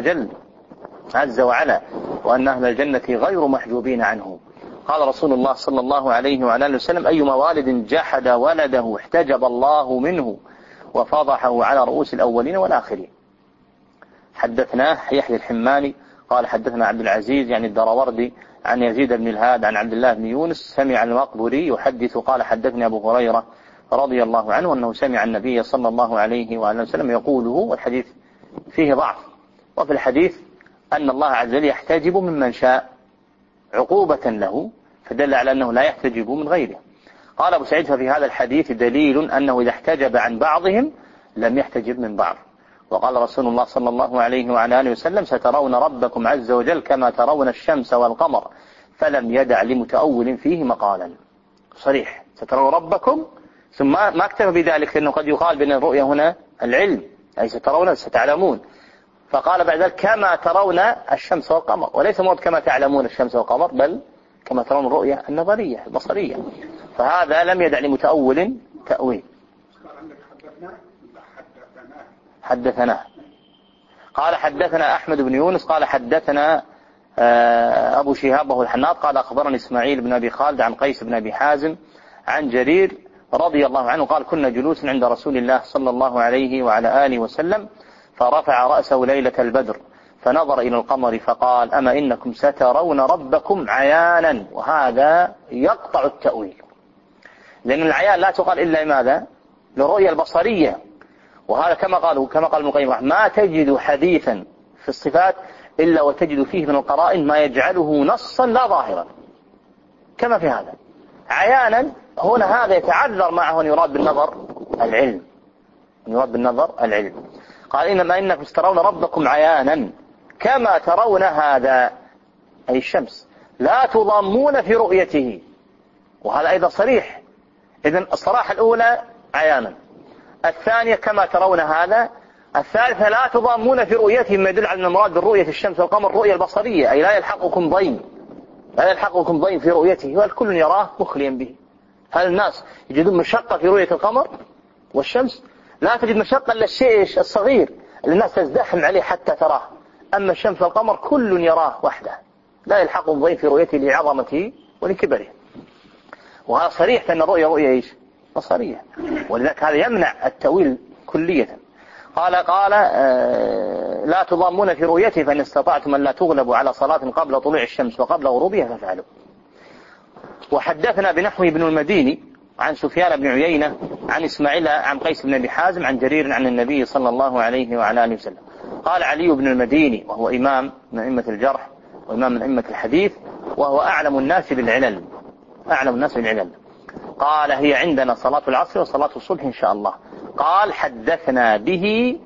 عز وعلا، وأن أهل الجنة غير محجوبين عنه. قال رسول الله صلى الله عليه وعلى آله وسلم أيما والد جحد ولده احتجب الله منه وفضحه على رؤوس الأولين والآخرين. حدثناه يحيى الحماني قال حدثنا عبد العزيز يعني الدراوردي عن يزيد بن الهاد عن عبد الله بن يونس سمع المقبري يحدث قال حدثني أبو هريرة رضي الله عنه أنه سمع النبي صلى الله عليه وآله وسلم يقوله، والحديث فيه ضعف. وفي الحديث أن الله عز وجل يحتجب ممن شاء عقوبة له، فدل على أنه لا يحتجب من غيره. قال أبو سعيد ففي هذا الحديث دليل أنه إذا احتجب عن بعضهم لم يحتجب من بعض. وقال رسول الله صلى الله عليه وعلى آله وسلم سترون ربكم عز وجل كما ترون الشمس والقمر، فلم يدع لمتأول فيه مقالا. صريح، سترون ربكم، ثم ما اكتفى بذلك، لأنه قد يقال بأن الرؤيا هنا العلم، أي سترون ستعلمون، فقال بعد ذلك كما ترون الشمس والقمر، وليس مراد كما تعلمون الشمس والقمر، بل كما ترون الرؤيا النظرية البصرية، فهذا لم يدع لمتأول تأويل. حدثنا قال حدثنا أحمد بن يونس قال حدثنا أبو شهاب وهو الحناط قال أخبرني إسماعيل بن أبي خالد عن قيس بن أبي حازم عن جرير رضي الله عنه قال كنا جلوسا عند رسول الله صلى الله عليه وعلى آله وسلم فرفع رأسه ليلة البدر فنظر إلى القمر فقال أما إنكم سترون ربكم عيانا. وهذا يقطع التأويل، لأن العيان لا تقال إلا لماذا؟ للرؤية البصرية. وهذا كما قال ابن القيم ما تجد حديثا في الصفات إلا وتجد فيه من القرائن ما يجعله نصا لا ظاهرا، كما في هذا عيانا. هنا هذا يتعذر معه أن يراد بالنظر العلم. قال إنما إنكم سترون ربكم عيانا كما ترون هذا، أي الشمس، لا تضامون في رؤيته. وهذا أيضا صريح. إذن الصراحة الأولى عيانا، الثانية كما ترون هذا، الثالثة لا تضامون في رؤيته، ما يدل على أن المراد بالرؤية الشمس والقمر الرؤية البصرية، أي لا يلحقكم ضيم في رؤيته، والكل يراه مخليا به. هل الناس يجدون مشقة في رؤية القمر والشمس؟ لا تجد مشقة إلا الشيء الصغير اللي الناس تزدحم عليه حتى تراه. أما الشمس والقمر كل يراه وحده، لا يلحقهم ضيم في رؤيته لعظمته ولكبره. وهذا صريح فإن الرؤية رؤية بصرية، ولذلك هذا يمنع التأويل كلية. قال لا تضامون في رؤيته فإن استطعتم أن لا تغلبوا على صلاة قبل طلوع الشمس وقبل غروبها فافعلوا. وحدثنا بنحوه ابن المديني عن سفيان بن عيينة عن إسماعيل عن قيس بن أبي حازم عن جرير عن النبي صلى الله عليه وعلى آله وسلم. قال علي بن المديني وهو إمام من أئمة الجرح وإمام من أئمة الحديث وهو أعلم الناس بالعلل، أعلم الناس بالعلل. قال هي عندنا صلاة العصر وصلاة الصبح إن شاء الله. قال حدثنا به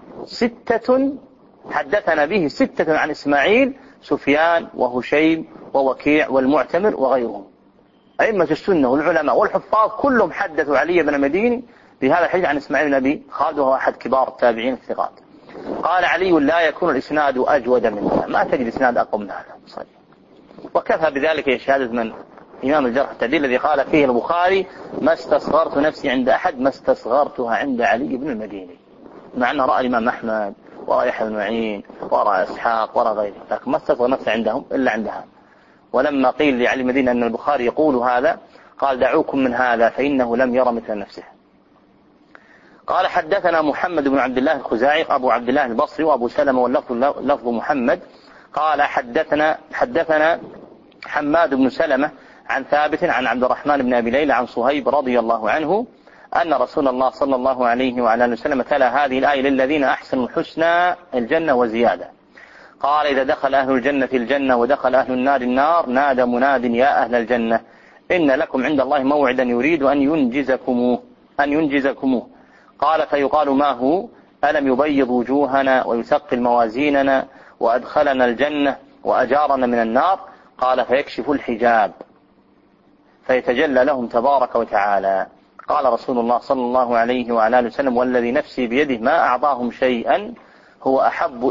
ستة عن إسماعيل، سفيان وهشيم ووكيع والمعتمر وغيرهم. أئمة السنة والعلماء والحفاظ كلهم حدثوا علي بن المديني بهذا الحديث عن إسماعيل بن أبي خالد، وهو أحد كبار التابعين الثقات. قال علي لا يكون الإسناد أجود من هذا، ما تجد إسناد أقوى من هذا صحيح. وكفى بذلك شهادة من إمام الجرح التعديل الذي قال فيه البخاري ما استصغرت نفسي عند أحد ما استصغرتها عند علي بن المديني، مع أنه رأى الإمام أحمد ورأى يحيى بن معين ورأى إسحاق ورأى غيره، لكن ما استصغر نفسه عندهم إلا عندها. ولما قيل لعلي المديني أن البخاري يقول هذا قال دعوكم من هذا فإنه لم يرى مثل نفسه. قال حدثنا محمد بن عبد الله الخزاعي أبو عبد الله البصري وأبو سلمة واللفظ محمد. قال حدثنا حماد بن سلمة عن ثابت عن عبد الرحمن بن أبي ليلى عن صهيب رضي الله عنه أن رسول الله صلى الله عليه وعلى آله وسلم تلا هذه الآية للذين أحسنوا الحسنى الجنة وزيادة. قال إذا دخل أهل الجنة الجنة ودخل أهل النار النار نادى مناد يا أهل الجنة إن لكم عند الله موعدا يريد أن ينجزكموه. قال فيقال ما هو؟ ألم يبيض وجوهنا ويثقل موازيننا وأدخلنا الجنة وأجارنا من النار؟ قال فيكشف الحجاب فيتجلى لهم تبارك وتعالى. قال رسول الله صلى الله عليه وعلى آله وسلم والذي نفسي بيده ما أعطاهم شيئا هو أحب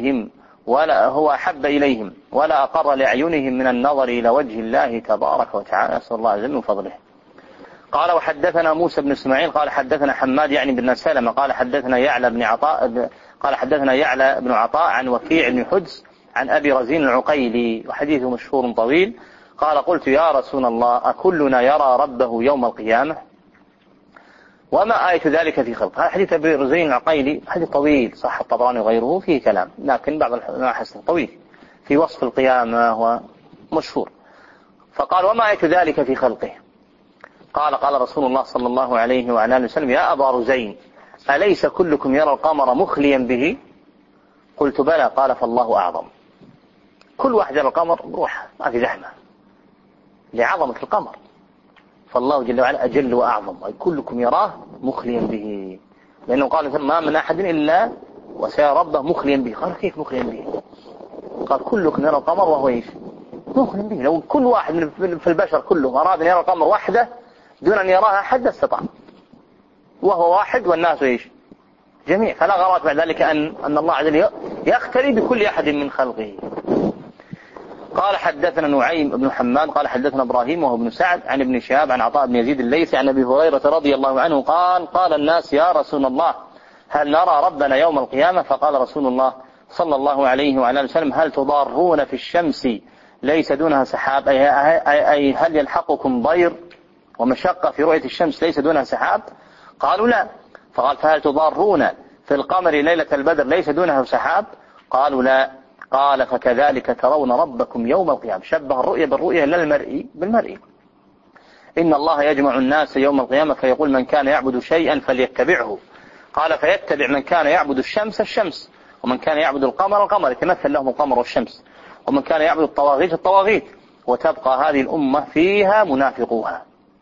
إليهم ولا أقر لأعينهم من النظر إلى وجه الله تبارك وتعالى، نسأل الله عز وجل من فضله. قال وحدثنا موسى بن إسماعيل قال حدثنا حماد يعني بن سلمة قال حدثنا يعلى بن عطاء عن وكيع بن حدس عن أبي رزين العقيلي وحديثه مشهور طويل. قال قلت يا رسول الله أكلنا يرى ربه يوم القيامة وما آية ذلك في خلق؟ هذا حديث أبي رزين العقيلي حديث طويل صح الطبراني وغيره فيه كلام، لكن بعض العلماء حسن طويل في وصف القيامة ومشهور. فقال وما آية ذلك في خلقه؟ قال رسول الله صلى الله عليه وعلى آله وسلم يا أبا رزين أليس كلكم يرى القمر مخليا به؟ قلت بلى. قال فالله أعظم. كل واحد يرى القمر روح ما في زحمة لعظمة القمر، فالله جل وعلا أجل وأعظم، أي كلكم يراه مخليا به، لأنه قال ما من أحد إلا وسيرى ربه مخليا به. قال كيف مخليا به؟ قال كلكم يرى القمر وهو إيش؟ مخليا به. لو كل واحد في البشر كلهم أراد أن يرى القمر وحده دون أن يراها أحد استطاع، وهو واحد والناس إيش؟ جميع. فلا غرض بعد ذلك أن الله عز وجل يختلي بكل أحد من خلقه. قال حدثنا نعيم بن حماد قال حدثنا إبراهيم وهو ابن سعد عن ابن شهاب عن عطاء بن يزيد الليثي عن أبي هريرة رضي الله عنه قال الناس يا رسول الله هل نرى ربنا يوم القيامة؟ فقال رسول الله صلى الله عليه وعلى آله وسلم هل تضارون في الشمس ليس دونها سحاب؟ أي هل يلحقكم ضير ومشقة في رؤية الشمس ليس دونها سحاب؟ قالوا لا. فقال فهل تضارون في القمر ليلة البدر ليس دونها سحاب؟ قالوا لا. قال فكذلك ترون ربكم يوم القيامة. شبه الرؤية بالرؤية لا المرئي بالمرئي. إن الله يجمع الناس يوم القيامة فيقول من كان يعبد شيئا فليتبعه. قال فيتبع من كان يعبد الشمس ومن كان يعبد القمر يتمثل لهم القمر والشمس، ومن كان يعبد الطواغيت وتبقى هذه الأمة فيها منافقوها،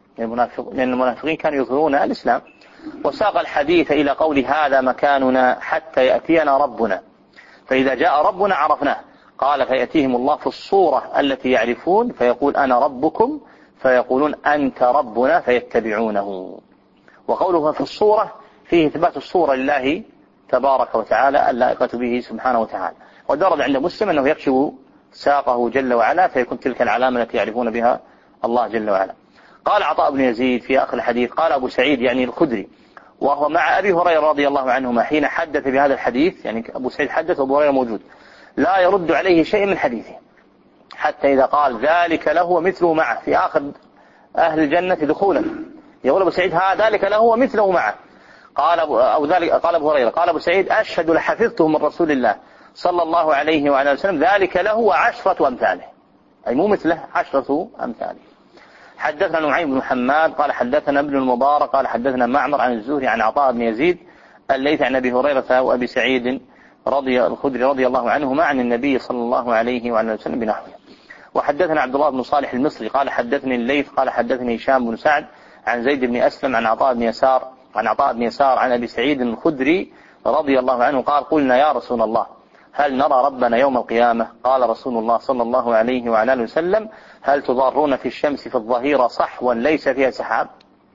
لأن المنافقين كانوا يظهرون الإسلام. وساق الحديث إلى قول هذا مكاننا حتى يأتينا ربنا، فإذا جاء ربنا عرفناه. قال فيأتيهم الله في الصورة التي يعرفون فيقول أنا ربكم فيقولون أنت ربنا فيتبعونه. وقوله في الصورة فيه إثبات الصورة لله تبارك وتعالى اللائقة به سبحانه وتعالى. ودرد عند مسلم أنه يكشف ساقه جل وعلا فيكون تلك العلامة التي يعرفون بها الله جل وعلا. قال عطاء بن يزيد في آخر الحديث قال أبو سعيد يعني الخدري وهو مع أبي هريرة رضي الله عنهما حين حدث بهذا الحديث، يعني أبو سعيد حدث وأبو هريرة موجود، لا يرد عليه شيء من حديثه حتى إذا قال ذلك له ومثله معه في آخر أهل الجنة دخولا يقول أبو سعيد ذلك له ومثله معه. قال أبو هريرة قال أبو سعيد أشهد لحفظته من رسول الله صلى الله عليه وعلى وسلم ذلك له وعشرة أمثاله، أي مو مثله 10 أمثاله. حدثنا نعيم بن حماد قال حدثنا ابن المبارك قال حدثنا معمر عن الزهري عن عطاء بن يزيد الليثي عن أبي هريرة وأبي سعيد الخدري رضي الله عنهما عن النبي صلى الله عليه وعلى وسلم بنحوه. وحدثنا عبد الله بن صالح المصري قال حدثني الليث قال حدثني هشام بن سعد عن زيد بن أسلم عن عطاء بن يسار عن أبي سعيد الخدري رضي الله عنه قال قلنا يا رسول الله هل نرى ربنا يوم القيامة؟ قال رسول الله صلى الله عليه وعلى آله وسلم هل تضارون في الشمس في الظهيرة صحوا ليس فيها سحاب؟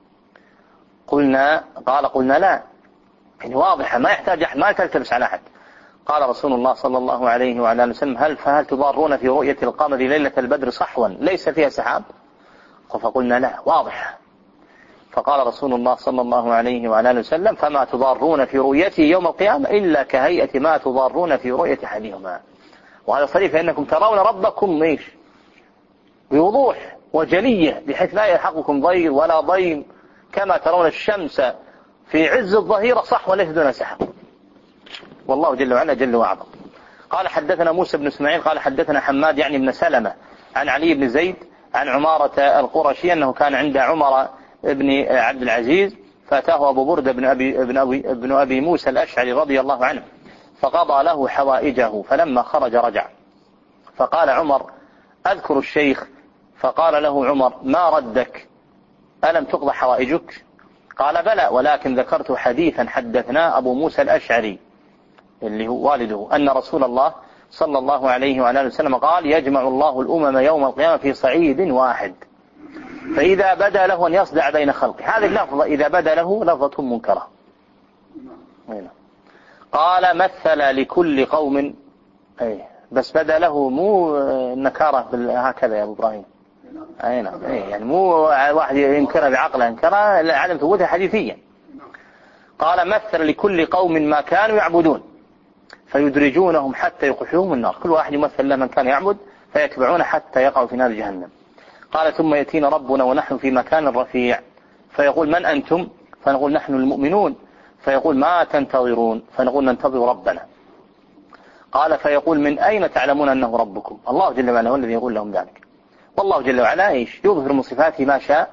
قلنا لا، يعني واضحة ما يحتاج أحد، ما تلتبس على أحد. قال رسول الله صلى الله عليه وعلى آله وسلم هل تضارون في رؤية القمر ليلة البدر صحوا ليس فيها سحاب؟ فقلنا لا، واضحة. فقال رسول الله صلى الله عليه وعلى آله وسلم فما تضارون في رؤيته يوم القيامة إلا كهيئة ما تضارون في رؤية أحدهما. وهذا صريح فإنكم ترون ربكم بوضوح وجلية بحيث لا يلحقكم ضير ولا ضيم، كما ترون الشمس في عز الظهيرة صح وليس دون سحاب، والله جل وعلا جل وعلا. قال حدثنا موسى بن اسماعيل قال حدثنا حماد يعني بن سلمة عن علي بن زيد عن عمارة القرشي أنه كان عند عمر ابن عبد العزيز فأتاه أبو بردة بن أبي موسى الأشعري رضي الله عنه فقضى له حوائجه، فلما خرج رجع فقال عمر أذكر الشيخ، فقال له عمر ما ردك؟ ألم تقضى حوائجك؟ قال بلى، ولكن ذكرت حديثا حدثنا أبو موسى الأشعري اللي هو والده أن رسول الله صلى الله عليه وعلى آله وسلم قال يجمع الله الأمم يوم القيامة في صعيد واحد فإذا بدا له أن يصدع بين خلقه. هذه اللفظة إذا بدا له لفظة منكرة. قال مثل لكل قوم، بس بدا له مو نكارة هكذا يا أبو إبراهيم، نعم، يعني مو واحد ينكرها بعقله، ينكرها لعدم ثبوتها حديثيا. قال مثل لكل قوم ما كانوا يعبدون فيدرجونهم حتى يقحوهم النار، كل واحد يمثل له من كان يعبد فيتبعون حتى يقعوا في نار جهنم. قال ثم يأتينا ربنا ونحن في مكان رفيع فيقول من أنتم؟ فنقول نحن المؤمنون، فيقول ما تنتظرون؟ فنقول ننتظر ربنا. قال فيقول من أين تعلمون أنه ربكم؟ الله جل وعلا هو الذي يقول لهم ذلك، والله جل وعلا يظهر من صفاته ما شاء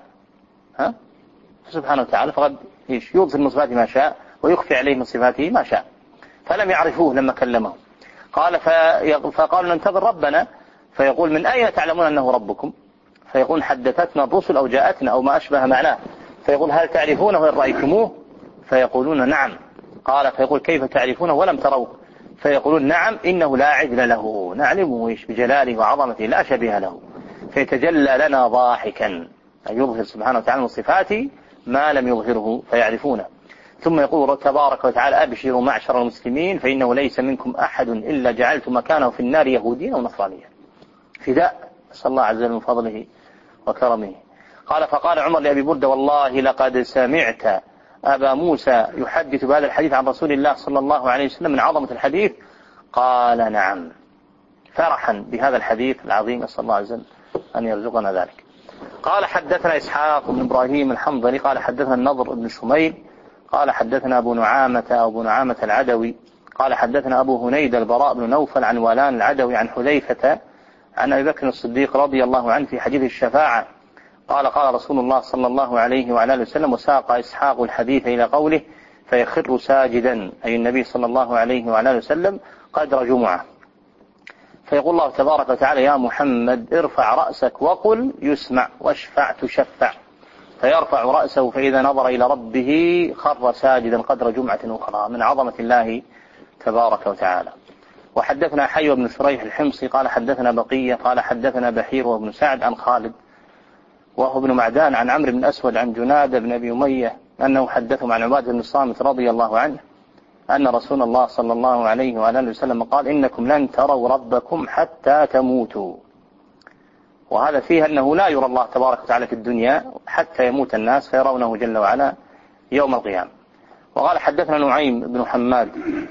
سبحانه وتعالى، فقد يظهر من صفاته ما شاء ويخفي عليه من صفاته ما شاء، فلم يعرفوه لما كلمهم. قال فقالوا ننتظر ربنا، فيقول من أين تعلمون أنه ربكم؟ فيقول حدثتنا الرسل أو جاءتنا أو ما أشبه معناه، فيقول هل تعرفونه إن رأيتموه؟ فيقولون نعم. قال فيقول كيف تعرفونه ولم تروه؟ فيقولون نعم إنه لا عدل له، نعلمه بجلاله وعظمته لا شبيه له، فيتجلى لنا ضاحكا، يظهر سبحانه وتعالى من صفاته ما لم يظهره فيعرفونه. ثم يقول تبارك وتعالى أبشروا معشر المسلمين فإنه ليس منكم أحد إلا جعلت مكانه في النار يهوديا أو نصرانيا، فداء نسأل الله عز وجل من فضله وكرمه. قال فقال عمر لأبي بردة والله لقد سمعت أبا موسى يحدث بهذا الحديث عن رسول الله صلى الله عليه وسلم من عظمة الحديث؟ قال نعم، فرحا بهذا الحديث العظيم، نسأل الله عز وجل أن يرزقنا ذلك. قال حدثنا إسحاق بن إبراهيم الحنظلي قال حدثنا النضر بن شميل قال حدثنا أبو نعامة العدوي قال حدثنا أبو هنيد البراء بن نوفل عن ولان العدوي عن حذيفة عن أبي بكر الصديق رضي الله عنه في حديث الشفاعة قال قال رسول الله صلى الله عليه وعلى آله وسلم وساق إسحاق الحديث إلى قوله فيخر ساجدا، أي النبي صلى الله عليه وعلى آله وسلم قدر جمعة، فيقول الله تبارك وتعالى يا محمد ارفع رأسك وقل يسمع واشفع تشفع، فيرفع رأسه فإذا نظر إلى ربه خر ساجدا قدر جمعة أخرى من عظمة الله تبارك وتعالى. وحدثنا حي بن شريح الحمصي قال حدثنا بقية قال حدثنا بحير وابن سعد عن خالد وهو ابن معدان عن عمرو بن أسود عن جناد بن أبي أمية أنه حدثهم عن عبادة بن الصامت رضي الله عنه أن رسول الله صلى الله عليه وآله وسلم قال إنكم لن تروا ربكم حتى تموتوا، وهذا فيه أنه لا يرى الله تبارك وتعالى في الدنيا حتى يموت الناس فيرونه جل وعلا يوم القيامة. وقال حدثنا نعيم بن حماد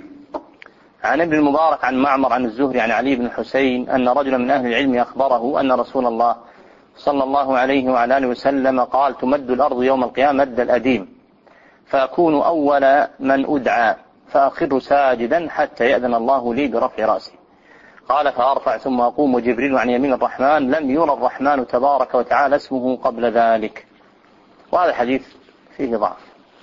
عن ابن المبارك عن معمر عن الزهري عن علي بن الحسين أن رجلا من أهل العلم أخبره أن رسول الله صلى الله عليه وعلى آله وسلم قال تمد الأرض يوم القيامة مد الأديم فأكون أول من أدعى فأخر ساجدا حتى يأذن الله لي برفع رأسي. قال فأرفع ثم أقوم وجبريل عن يمين الرحمن لم يرى الرحمن تبارك وتعالى اسمه قبل ذلك. وهذا الحديث فيه ضعف.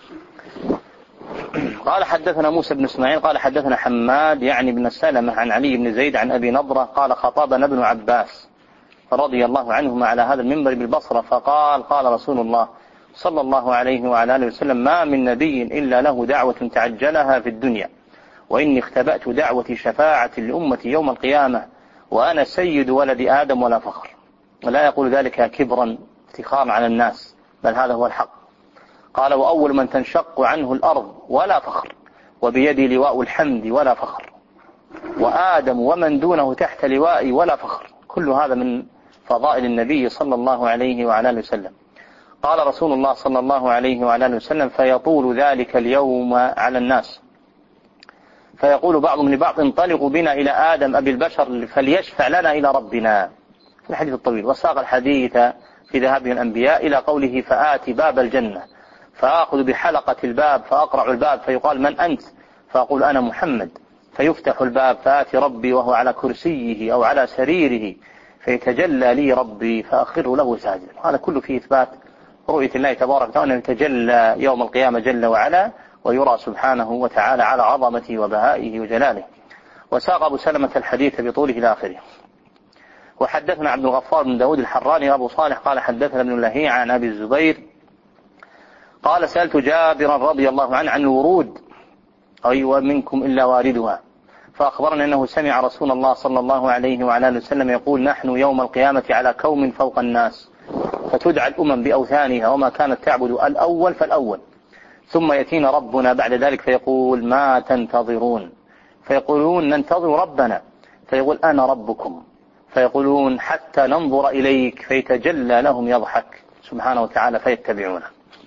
قال حدثنا موسى بن اسماعيل قال حدثنا حماد يعني بن سلمة عن علي بن زيد عن أبي نضرة قال خطابنا ابن عباس رضي الله عنهما على هذا المنبر بالبصرة فقال: قال رسول الله صلى الله عليه وعلى آله وسلم: ما من نبي إلا له دعوة تعجلها في الدنيا، وإني اختبأت دعوة شفاعة لأمتي يوم القيامة، وأنا سيد ولد آدم ولا فخر. ولا يقول ذلك كبرا افتخارا على الناس، بل هذا هو الحق. قال: وأول من تنشق عنه الأرض ولا فخر، وبيدي لواء الحمد ولا فخر، وآدم ومن دونه تحت لوائي ولا فخر. كل هذا من فضائل النبي صلى الله عليه وعلى آله وسلم. قال رسول الله صلى الله عليه وعلى آله وسلم: فيطول ذلك اليوم على الناس، فيقول بعضهم لبعض: انطلقوا بنا إلى آدم أبي البشر فليشفع لنا إلى ربنا. في الحديث الطويل. وساق الحديث في ذهاب الأنبياء إلى قوله: فآتي باب الجنة فآخذ بحلقة الباب فأقرع الباب فيقال: من أنت؟ فأقول: أنا محمد. فيفتح الباب فآتي ربي وهو على كرسيه أو على سريره فيتجلى لي ربي فأخر له ساجدا. هذا كله فيه إثبات رؤية الله تبارك وتعالى، أنه يتجلى يوم القيامة جل وعلا ويرى سبحانه وتعالى على عظمته وبهائه وجلاله. وساق أبو سلمة الحديث بطوله إلى آخره. وحدثنا عبد الغفار بن داود الحراني أبو صالح قال: حدثنا ابن اللهيعة عن أبي الزبير قال: سألت جابرا رضي الله عنه عن الورود، أي ومنكم إلا واردها، فأخبرنا أنه سمع رسول الله صلى الله عليه وعلى آله وسلم يقول: نحن يوم القيامة على كوم فوق الناس، فتدعى الأمم بأوثانها وما كانت تعبد الأول فالأول، ثم يأتينا ربنا بعد ذلك فيقول: ما تنتظرون؟ فيقولون: ننتظر ربنا. فيقول: أنا ربكم. فيقولون: حتى ننظر إليك. فيتجلى لهم يضحك سبحانه وتعالى فيتبعونه.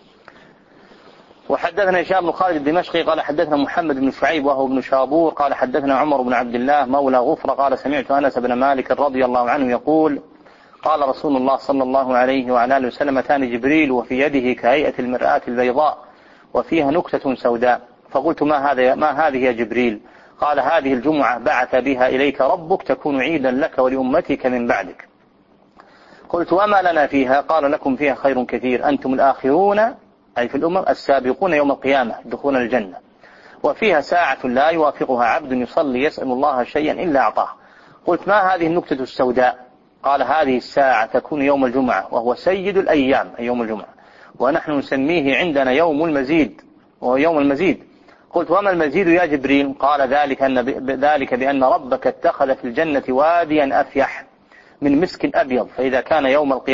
وحدثنا هشام بن خالد الدمشقي قال: حدثنا محمد بن شعيب وهو ابن شابور قال: حدثنا عمر بن عبد الله مولى غفر قال: سمعت أنس بن مالك رضي الله عنه يقول: قال رسول الله صلى الله عليه وعلى آله وسلم: أتاني جبريل وفي يده كهيئة المرآة البيضاء وفيها نكتة سوداء، فقلت: ما هذه يا جبريل؟ قال: هذه الجمعة بعث بها إليك ربك تكون عيدا لك ولأمتك من بعدك. قلت: وما لنا فيها؟ قال: لكم فيها خير كثير، أنتم الآخرون أي في الأمم السابقون يوم القيامة دخول الجنة، وفيها ساعة لا يوافقها عبد يصلي يسأل الله شيئا إلا أعطاه. قلت: ما هذه النكتة السوداء؟ قال: هذه الساعة تكون يوم الجمعة وهو سيد الأيام أي يوم الجمعة، ونحن نسميه عندنا يوم المزيد وهو يوم المزيد. قلت: وما المزيد يا جبريل؟ قال: ذلك بأن ربك اتخذ في الجنة واديا أفيح من مسك أبيض، فإذا كان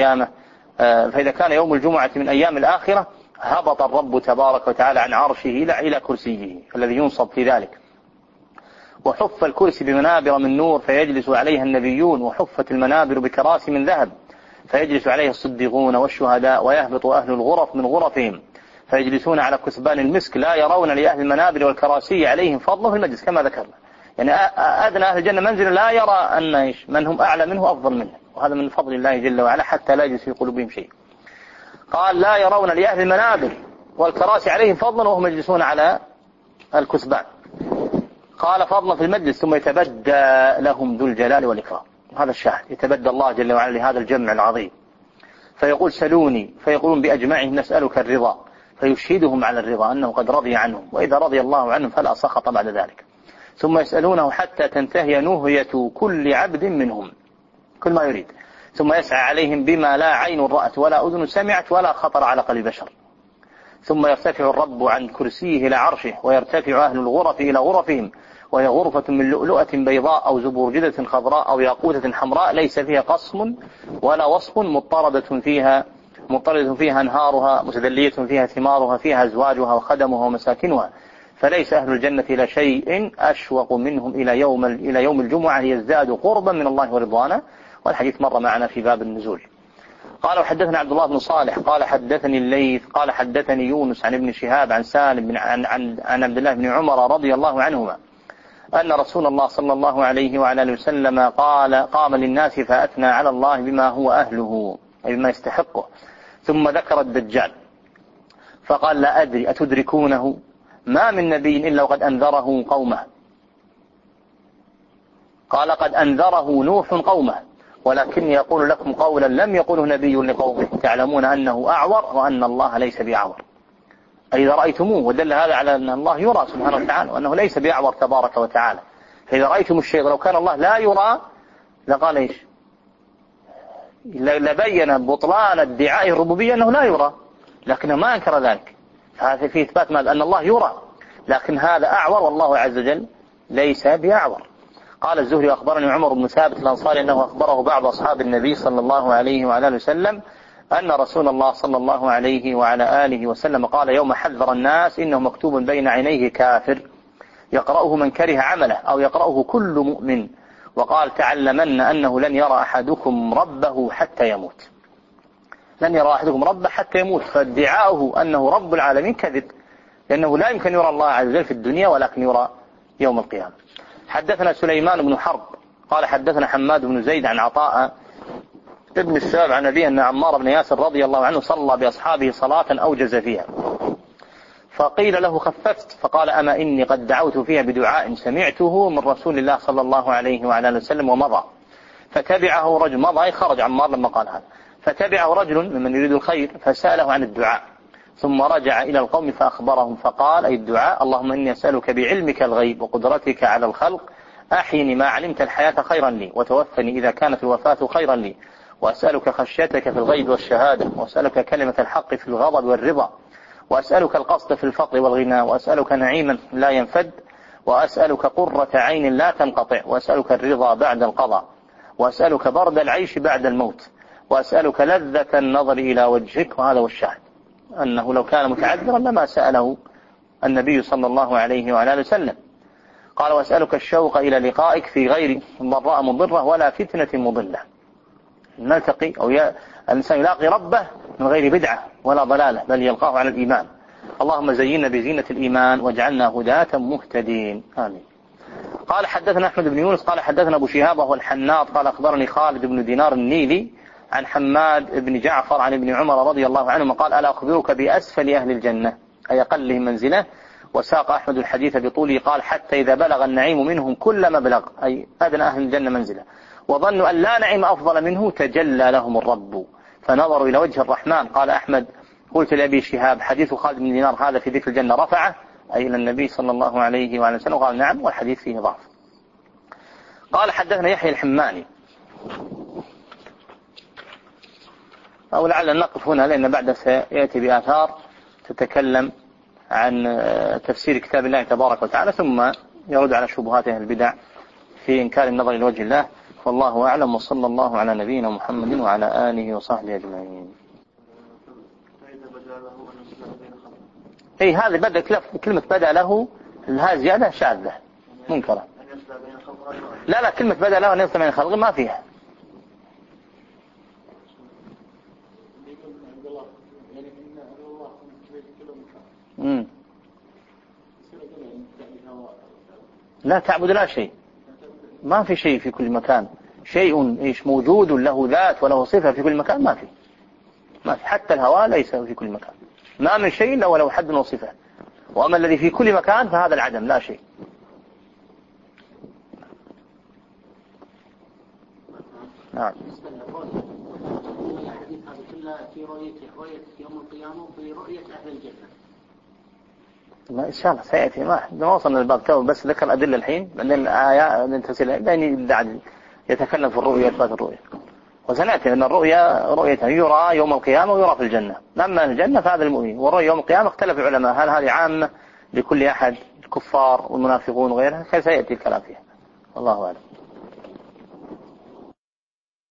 يوم الجمعة من أيام الآخرة هبط الرب تبارك وتعالى عن عرشه إلى كرسيه الذي ينصب في ذلك، وحف الكرسي بمنابر من نور فيجلس عليها النبيون، وحفت المنابر بكراسي من ذهب فيجلس عليها الصديقون والشهداء، ويهبط أهل الغرف من غرفهم فيجلسون على كثبان المسك لا يرون لأهل المنابر والكراسي عليهم فضله في المجلس كما ذكرنا. يعني أدنى أهل الجنة منزل لا يرى أن من هم أعلى منه أفضل منه، وهذا من فضل الله جل وعلا حتى لا يجلس في قلوبهم شيء. قال: لا يرون لأهل المنابر والكراسي عليهم فضلا وهم يجلسون على الكثبان. قال: فضلا في المجلس، ثم يتبدى لهم ذو الجلال والإكرام. هذا الشاهد، يتبدى الله جل وعلا لهذا الجمع العظيم، فيقول: سلوني، فيقولون بأجمعهم: نسألك الرضا، فيشهدهم على الرضا أنه قد رضي عنهم، وإذا رضي الله عنهم فلا سخط بعد ذلك. ثم يسألونه حتى تنتهي نهية كل عبد منهم كل ما يريد، ثم يسعى عليهم بما لا عين رأت ولا أذن سمعت ولا خطر على قلب بشر. ثم يرتفع الرب عن كرسيه إلى عرشه، ويرتفع أهل الغرف إلى غرفهم، وهي غرفة من لؤلؤة بيضاء أو زبرجدة خضراء أو ياقوتة حمراء ليس فيها قصم ولا وصف، مضطردة فيها أنهارها، متدلية فيها ثمارها، فيها أزواجها وخدمها ومساكنها، فليس أهل الجنة إلى شيء أشوق منهم إلى يوم الجمعة ليزدادوا قربا من الله ورضوانه. والحديث مر معنا في باب النزول. قال: وحدثنا عبد الله بن صالح قال: حدثني الليث قال: حدثني يونس عن ابن شهاب عن سالم عن عبد الله بن عمر رضي الله عنهما أن رسول الله صلى الله عليه وعلى آله وسلم قال: قام للناس فأثنى على الله بما هو أهله أي بما يستحقه، ثم ذكر الدجال فقال: لا أدري أتدركونه؟ ما من نبي إلا وقد أنذره قومه. قال: قد أنذره نوح قومه، ولكني يقول لكم قولا لم يقله نبي لقومه، تعلمون أنه أعور وأن الله ليس بأعور. أي إذا رأيتموه، ودل هذا على أن الله يرى سبحانه وتعالى وأنه ليس بأعور تبارك وتعالى. فإذا رأيتم الشيء لو كان الله لا يرى لقال إيش؟ لبين بطلان ادعاء الربوبية أنه لا يرى، لكنه ما أنكر ذلك. هذا في إثبات أن الله يرى، لكن هذا أعور والله عز وجل ليس بأعور. قال الزهري أخبرني عمر بن ثابت الأنصاري أنه أخبره بعض أصحاب النبي صلى الله عليه وعلى آله وسلم أن رسول الله صلى الله عليه وعلى آله وسلم قال يوم حذر الناس إنه مكتوب بين عينيه كافر يقرأه من كره عمله أو يقرأه كل مؤمن، وقال تعلمن أنه لن يرى أحدكم ربه حتى يموت. لن يرى أحدكم ربه حتى يموت، فادعاؤه أنه رب العالمين كذب، لأنه لا يمكن يرى الله عز وجل في الدنيا ولكن يرى يوم القيامة. حدثنا سليمان بن حرب قال حدثنا حماد بن زيد عن عطاء ابن السائب عن أبيه أن عمار بن ياسر رضي الله عنه صلى بأصحابه صلاة أوجز فيها، فقيل له خففت، فقال أما إني قد دعوت فيها بدعاء سمعته من رسول الله صلى الله عليه وعلى آله وسلم ومضى. فتبعه رجل، مضى خرج عمار لما قال هذا، فتبعه رجل ممن يريد الخير فسأله عن الدعاء، ثم رجع إلى القوم فأخبرهم فقال أي الدعاء اللهم إني أسألك بعلمك الغيب وقدرتك على الخلق أحيني ما علمت الحياة خيرا لي، وتوفني إذا كانت الوفاة خيرا لي، وأسألك خشيتك في الغيب والشهادة، وأسألك كلمة الحق في الغضب والرضا، وأسألك القصد في الفقر والغنى، وأسألك نعيما لا ينفد، وأسألك قرة عين لا تنقطع، وأسألك الرضا بعد القضاء، وأسألك برد العيش بعد الموت، وأسألك لذة النظر إلى وجهك. وهذا هو الشاهد، أنه لو كان متعذرا لما سأله النبي صلى الله عليه وعلى آله وسلم. قال وأسألك الشوق إلى لقائك في غير ضراء مضرة ولا فتنة مضلة. نلتقي أو الإنسان يلاقي ربه من غير بدعة ولا ضلالة، بل يلقاه على الإيمان. اللهم زينا بزينة الإيمان واجعلنا هداة مهتدين، آمين. قال حدثنا أحمد بن يونس قال حدثنا أبو شهاب وهو الحناط قال أخبرني خالد بن دينار النيلي عن حماد بن جعفر عن ابن عمر رضي الله عنهما قال ألا أخبرك بأسفل أهل الجنة أي أقلهم منزلة؟ وساق أحمد الحديث بطوله قال حتى إذا بلغ النعيم منهم كل مبلغ أي أدنى أهل الجنة منزلة، وظنوا أن لا نعيم أفضل منه تجلى لهم الرب فنظروا إلى وجه الرحمن. قال أحمد قلت لأبي شهاب حديث خالد بن دينار هذا في ذكر الجنة رفعه أي إلى النبي صلى الله عليه وعلى وسلم؟ قال نعم، والحديث فيه ضعف. قال حدثنا يحيى الحماني، أو لعل نقف هنا لأن بعد سيأتي بآثار تتكلم عن تفسير كتاب الله تبارك وتعالى، ثم يرد على شبهات أهل البدع في إنكار النظر إلى وجه الله. والله أعلم، وصلى الله على نبينا محمد وعلى آله وصحبه أجمعين. هذا بدأ كلمة بدأ له لها زيادة شاذة منكرة. لا كلمة بدأ له أن يصل من الخلق ما فيها. لا تعبد لا شيء، ما في شيء في كل مكان، شيء إيش موجود له ذات وله صفة في كل مكان ما في حتى الهواء ليس في كل مكان، ما من شيء إلا ولو حد وصفة، وأما الذي في كل مكان فهذا العدم لا شيء. نعم. في رؤية يوم القيامة وفي رؤية أهل الجنة. ما إن شاء الله سيأتي، ما وصلنا للباب تو، بس ذكر أدلة الحين بعدين الآية ننتسل لأن بعد يتكلم في الرؤية إثبات الرؤية، وسنأتي أن الرؤية رؤية يرى يوم القيامة ويرى في الجنة. أما الجنة فهذا المؤمن، والرؤية يوم القيامة اختلف العلماء هل هذه عامة لكل أحد الكفار والمنافقون وغيرها، سيأتي الكلام فيها. الله أعلم.